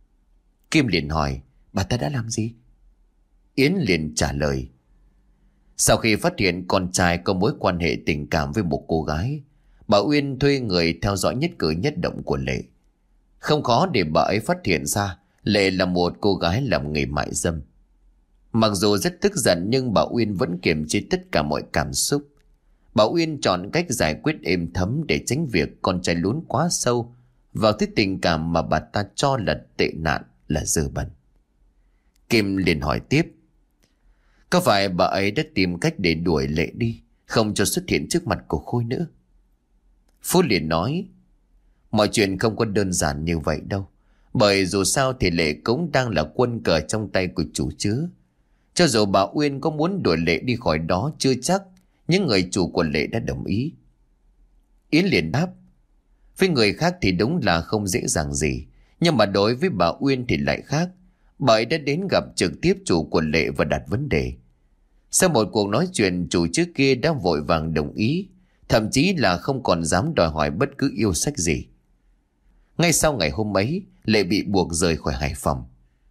Kim liền hỏi, bà ta đã làm gì? Yến liền trả lời, sau khi phát hiện con trai có mối quan hệ tình cảm với một cô gái, bà Uyên thuê người theo dõi nhất cử nhất động của Lệ. Không khó để bà ấy phát hiện ra Lệ là một cô gái làm nghề mại dâm. Mặc dù rất tức giận nhưng bà Uyên vẫn kiềm chế tất cả mọi cảm xúc. Bà Uyên chọn cách giải quyết êm thấm để tránh việc con trai lún quá sâu vào thứ tình cảm mà bà ta cho là tệ nạn, là dơ bẩn. Kim liền hỏi tiếp, có phải bà ấy đã tìm cách để đuổi Lệ đi, không cho xuất hiện trước mặt của Khôi nữa? Phú liền nói, mọi chuyện không có đơn giản như vậy đâu. Bởi dù sao thì Lệ cũng đang là quân cờ trong tay của chủ chứa. Cho dù bà Uyên có muốn đuổi Lệ đi khỏi đó chưa chắc những người chủ của Lệ đã đồng ý. Yến liền đáp, với người khác thì đúng là không dễ dàng gì, nhưng mà đối với bà Uyên thì lại khác. Bà ấy đã đến gặp trực tiếp chủ của Lệ và đặt vấn đề. Sau một cuộc nói chuyện, chủ trước kia đã vội vàng đồng ý, thậm chí là không còn dám đòi hỏi bất cứ yêu sách gì. Ngay sau ngày hôm ấy, Lệ bị buộc rời khỏi Hải Phòng.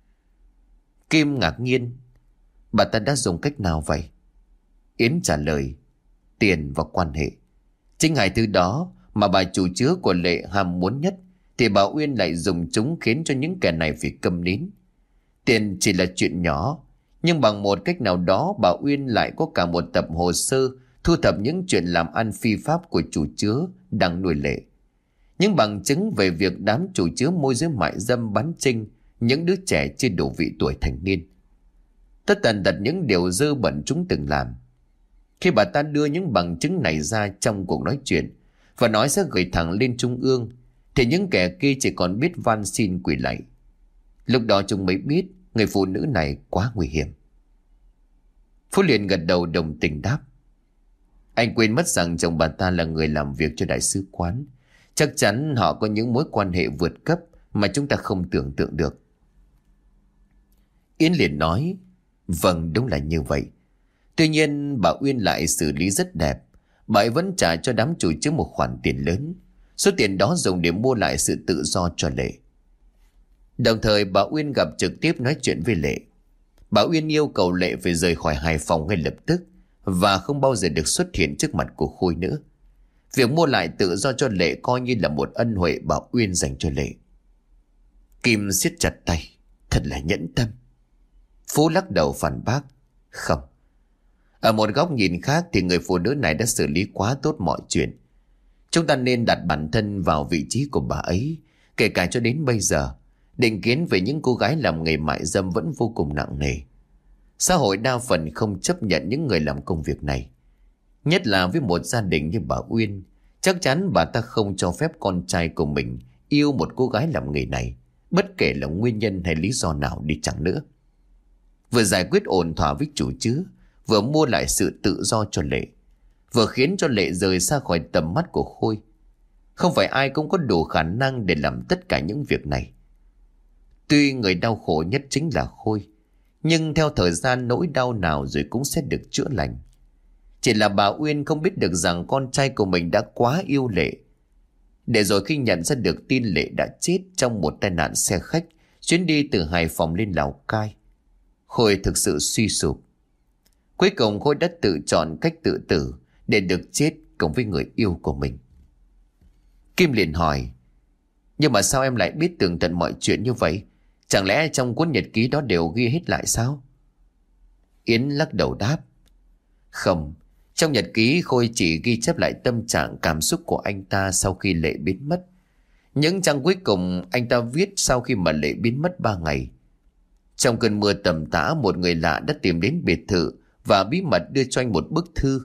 Kim ngạc nhiên, bà ta đã dùng cách nào vậy? Yến trả lời, tiền và quan hệ. Chính hai thứ đó mà bà chủ chứa của Lệ ham muốn nhất thì bà Uyên lại dùng chúng khiến cho những kẻ này phải câm nín. Tiền chỉ là chuyện nhỏ, nhưng bằng một cách nào đó bà Uyên lại có cả một tập hồ sơ thu thập những chuyện làm ăn phi pháp của chủ chứa đang nuôi Lệ. Những bằng chứng về việc đám chủ chứa môi giới mại dâm bán chênh những đứa trẻ chưa đủ vị tuổi thành niên. Tất tần tật những điều dơ bẩn chúng từng làm. Khi bà ta đưa những bằng chứng này ra trong cuộc nói chuyện và nói sẽ gửi thẳng lên trung ương, thì những kẻ kia chỉ còn biết van xin quỳ lạy. Lúc đó chúng mới biết người phụ nữ này quá nguy hiểm. Phú liền gật đầu đồng tình đáp, anh quên mất rằng chồng bà ta là người làm việc cho đại sứ quán. Chắc chắn họ có những mối quan hệ vượt cấp mà chúng ta không tưởng tượng được. Yến liền nói, vâng, đúng là như vậy. Tuy nhiên bà Uyên lại xử lý rất đẹp. Bà ấy vẫn trả cho đám chủ chứa một khoản tiền lớn. Số tiền đó dùng để mua lại sự tự do cho Lệ. Đồng thời bà Uyên gặp trực tiếp nói chuyện với Lệ. Bà Uyên yêu cầu Lệ phải rời khỏi Hải Phòng ngay lập tức và không bao giờ được xuất hiện trước mặt của Khôi nữa. Việc mua lại tự do cho Lệ coi như là một ân huệ bà Uyên dành cho Lệ. Kim siết chặt tay. Thật là nhẫn tâm. Phú lắc đầu phản bác. Không. Ở một góc nhìn khác thì người phụ nữ này đã xử lý quá tốt mọi chuyện. Chúng ta nên đặt bản thân vào vị trí của bà ấy. Kể cả cho đến bây giờ, định kiến về những cô gái làm nghề mại dâm vẫn vô cùng nặng nề. Xã hội đa phần không chấp nhận những người làm công việc này. Nhất là với một gia đình như bà Uyên, chắc chắn bà ta không cho phép con trai của mình yêu một cô gái làm nghề này, bất kể là nguyên nhân hay lý do nào đi chăng nữa. Vừa giải quyết ổn thỏa với chủ chứa, vừa mua lại sự tự do cho Lệ, vừa khiến cho Lệ rời xa khỏi tầm mắt của Khôi. Không phải ai cũng có đủ khả năng để làm tất cả những việc này. Tuy người đau khổ nhất chính là Khôi, nhưng theo thời gian nỗi đau nào rồi cũng sẽ được chữa lành. Chỉ là bà Uyên không biết được rằng con trai của mình đã quá yêu Lệ. Để rồi khi nhận ra được tin Lệ đã chết trong một tai nạn xe khách chuyến đi từ Hải Phòng lên Lào Cai, Khôi thực sự suy sụp. Cuối cùng Khôi đã tự chọn cách tự tử để được chết cùng với người yêu của mình. Kim liền hỏi, nhưng mà sao em lại biết tường tận mọi chuyện như vậy? Chẳng lẽ trong cuốn nhật ký đó đều ghi hết lại sao? Yến lắc đầu đáp, không, trong nhật ký Khôi chỉ ghi chép lại tâm trạng cảm xúc của anh ta sau khi Lệ biến mất. Những trang cuối cùng anh ta viết sau khi mà Lệ biến mất 3 ngày. Trong cơn mưa tầm tã, một người lạ đã tìm đến biệt thự và bí mật đưa cho anh một bức thư.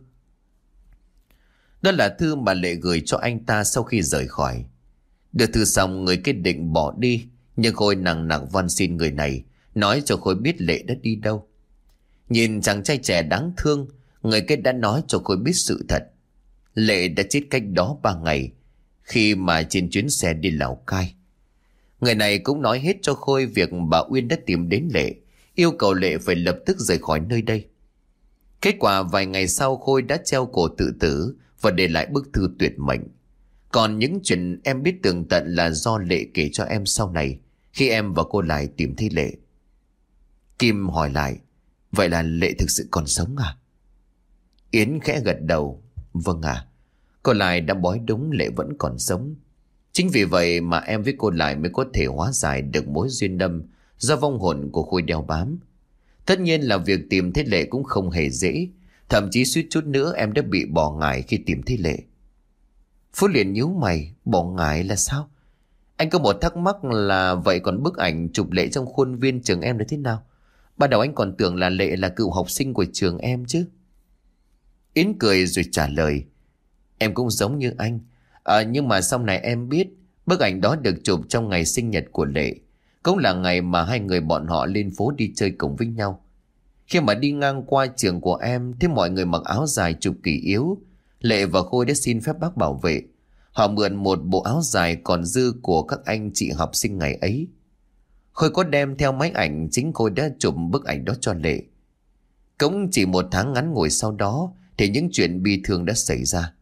Đó là thư mà Lệ gửi cho anh ta sau khi rời khỏi. Đưa thư xong, người kia định bỏ đi, nhưng Khôi nằng nặc van xin người này, nói cho Khôi biết Lệ đã đi đâu. Nhìn chàng trai trẻ đáng thương, người kia đã nói cho Khôi biết sự thật. Lệ đã chết cách đó 3 ngày, khi mà trên chuyến xe đi Lào Cai. Người này cũng nói hết cho Khôi việc bà Uyên đã tìm đến Lệ, yêu cầu Lệ phải lập tức rời khỏi nơi đây. Kết quả vài ngày sau, Khôi đã treo cổ tự tử và để lại bức thư tuyệt mệnh. Còn những chuyện em biết tường tận là do Lệ kể cho em sau này, khi em và cô lại tìm thấy Lệ. Kim hỏi lại, vậy là Lệ thực sự còn sống à? Yến khẽ gật đầu, vâng ạ. Cô Lại đã bói đúng, Lệ vẫn còn sống. Chính vì vậy mà em với cô Lại mới có thể hóa giải được mối duyên đâm do vong hồn của Khôi đeo bám. Tất nhiên là việc tìm thấy Lệ cũng không hề dễ, thậm chí suýt chút nữa em đã bị bỏ ngải khi tìm thấy Lệ. Phú liền nhíu mày, bỏ ngải là sao? Anh có một thắc mắc là vậy còn bức ảnh chụp Lệ trong khuôn viên trường em là thế nào? Ban đầu anh còn tưởng là Lệ là cựu học sinh của trường em chứ. Yến cười rồi trả lời, em cũng giống như anh. Nhưng mà sau này em biết bức ảnh đó được chụp trong ngày sinh nhật của Lệ, cũng là ngày mà hai người bọn họ lên phố đi chơi cùng với nhau. Khi mà đi ngang qua trường của em, thấy mọi người mặc áo dài chụp kỷ yếu, Lệ và Khôi đã xin phép bác bảo vệ. Họ mượn một bộ áo dài còn dư của các anh chị học sinh ngày ấy. Khôi có đem theo máy ảnh, chính Khôi đã chụp bức ảnh đó cho Lệ. Cũng chỉ 1 tháng ngắn ngủi sau đó thì những chuyện bi thương đã xảy ra.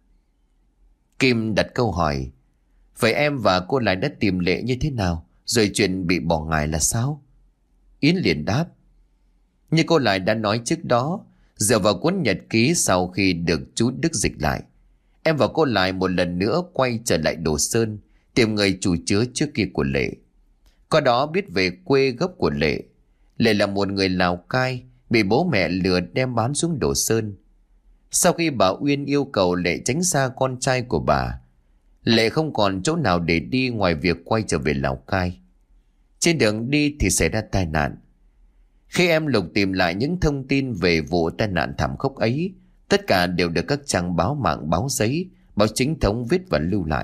Kim đặt câu hỏi, vậy em và cô Lại đã tìm Lệ như thế nào? Rồi chuyện bị bỏ ngải là sao? Yến liền đáp, như cô Lại đã nói trước đó, dựa vào cuốn nhật ký sau khi được chú Đức dịch lại, em và cô Lại một lần nữa quay trở lại Đồ Sơn, tìm người chủ chứa trước kia của Lệ. Qua đó biết về quê gốc của Lệ. Lệ là một người Lào Cai, bị bố mẹ lừa đem bán xuống Đồ Sơn. Sau khi bà Uyên yêu cầu Lệ tránh xa con trai của bà, Lệ không còn chỗ nào để đi ngoài việc quay trở về Lào Cai. Trên đường đi thì xảy ra tai nạn. Khi em lục tìm lại những thông tin về vụ tai nạn thảm khốc ấy, tất cả đều được các trang báo mạng, báo giấy, báo chính thống viết và lưu lại.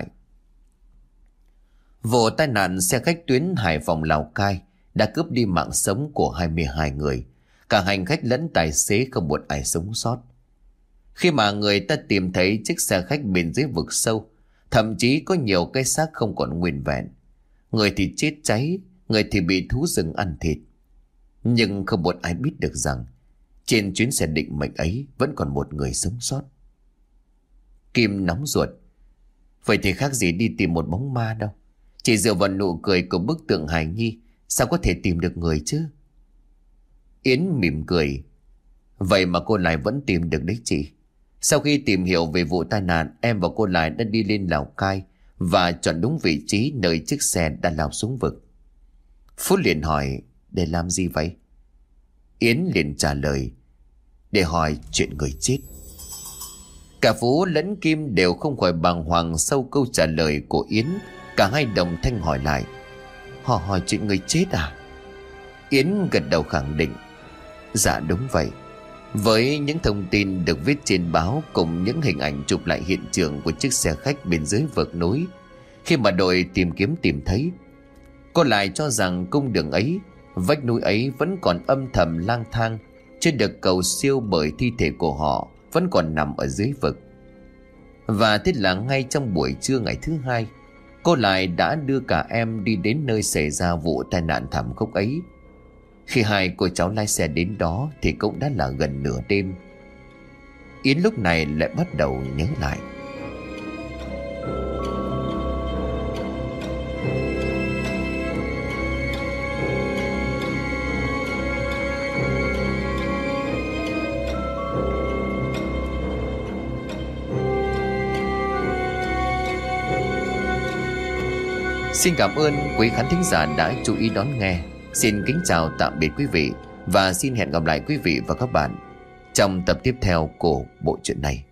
Vụ tai nạn xe khách tuyến Hải Phòng Lào Cai đã cướp đi mạng sống của 22 người, cả hành khách lẫn tài xế không một ai sống sót. Khi mà người ta tìm thấy chiếc xe khách bên dưới vực sâu, thậm chí có nhiều cái xác không còn nguyên vẹn. Người thì chết cháy, người thì bị thú rừng ăn thịt. Nhưng không một ai biết được rằng trên chuyến xe định mệnh ấy vẫn còn một người sống sót. Kim nóng ruột, vậy thì khác gì đi tìm một bóng ma đâu. Chỉ dựa vào nụ cười của bức tượng hài nhi, sao có thể tìm được người chứ? Yến mỉm cười, vậy mà cô Lại vẫn tìm được đấy chị. Sau khi tìm hiểu về vụ tai nạn, em và cô Lại đã đi lên Lào Cai và chọn đúng vị trí nơi chiếc xe đã lao xuống vực. Phú liền hỏi, Để làm gì vậy? Yến liền trả lời: để hỏi chuyện người chết. Cả Phú lẫn Kim đều không khỏi bàng hoàng sau câu trả lời của Yến. Cả hai đồng thanh hỏi lại: họ hỏi chuyện người chết à? Yến gật đầu khẳng định: dạ đúng vậy. Với những thông tin được viết trên báo cùng những hình ảnh chụp lại hiện trường của chiếc xe khách bên dưới vực núi, khi mà đội tìm kiếm tìm thấy, cô lại cho rằng cung đường ấy, vách núi ấy vẫn còn âm thầm lang thang, chưa được cầu siêu bởi thi thể của họ vẫn còn nằm ở dưới vực. Và thế là ngay trong buổi trưa ngày thứ hai, cô lại đã đưa cả em đi đến nơi xảy ra vụ tai nạn thảm khốc ấy. Khi hai cô cháu lái xe đến đó thì cũng đã là gần nửa đêm. Yến lúc này lại bắt đầu nhớ lại. Xin cảm ơn quý khán thính giả đã chú ý đón nghe. Xin kính chào tạm biệt quý vị và xin hẹn gặp lại quý vị và các bạn trong tập tiếp theo của bộ truyện này.